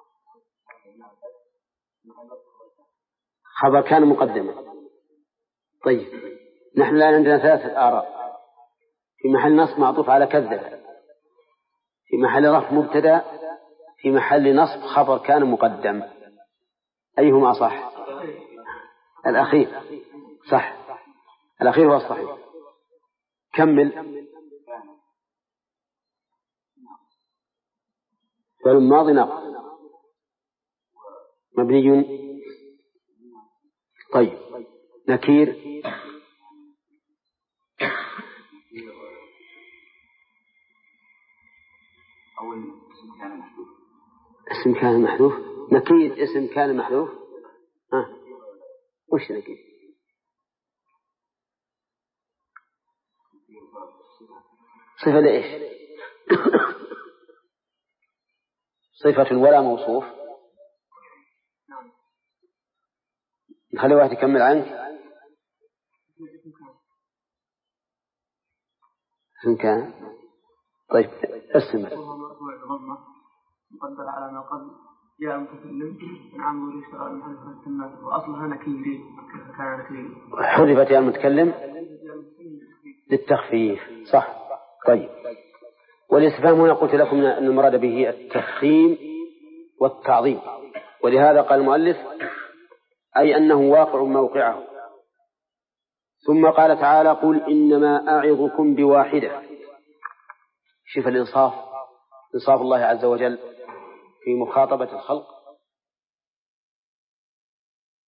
خبر كان مقدما. طيب نحن الآن عندنا ثلاثة آراء. في محل نصب معطوف على كذب، في محل رفع مبتدأ، في محل نصب خبر كان مقدم. أيهما صح؟ الأخير صح، الأخير هو الصحيح. كمل. فالماضي ناقص مبني. طيب نكير أول اسم كان محذوف. اسم كان محذوف. نكير اسم كان محذوف. وش نكير؟ صفة لإيش؟ صفة ولا موصوف. نخلي واحد يكمل عنك. اسم كان. طيب اسم مقدر على ما قبل جاء متكلم نعم ويشتغل محذوفة التمات وأصلها نكير. كان نكير حذفت يا المتكلم للتخفيف. صح. طيب والاستفهام هنا قلت لكم أن المراد به التفخيم والتعظيم، ولهذا قال المؤلف أي أنه واقع موقعه. ثم قال تعالى قل إنما أعظكم بواحدة. شوف الإنصاف، إنصاف الله عز وجل في مخاطبة الخلق.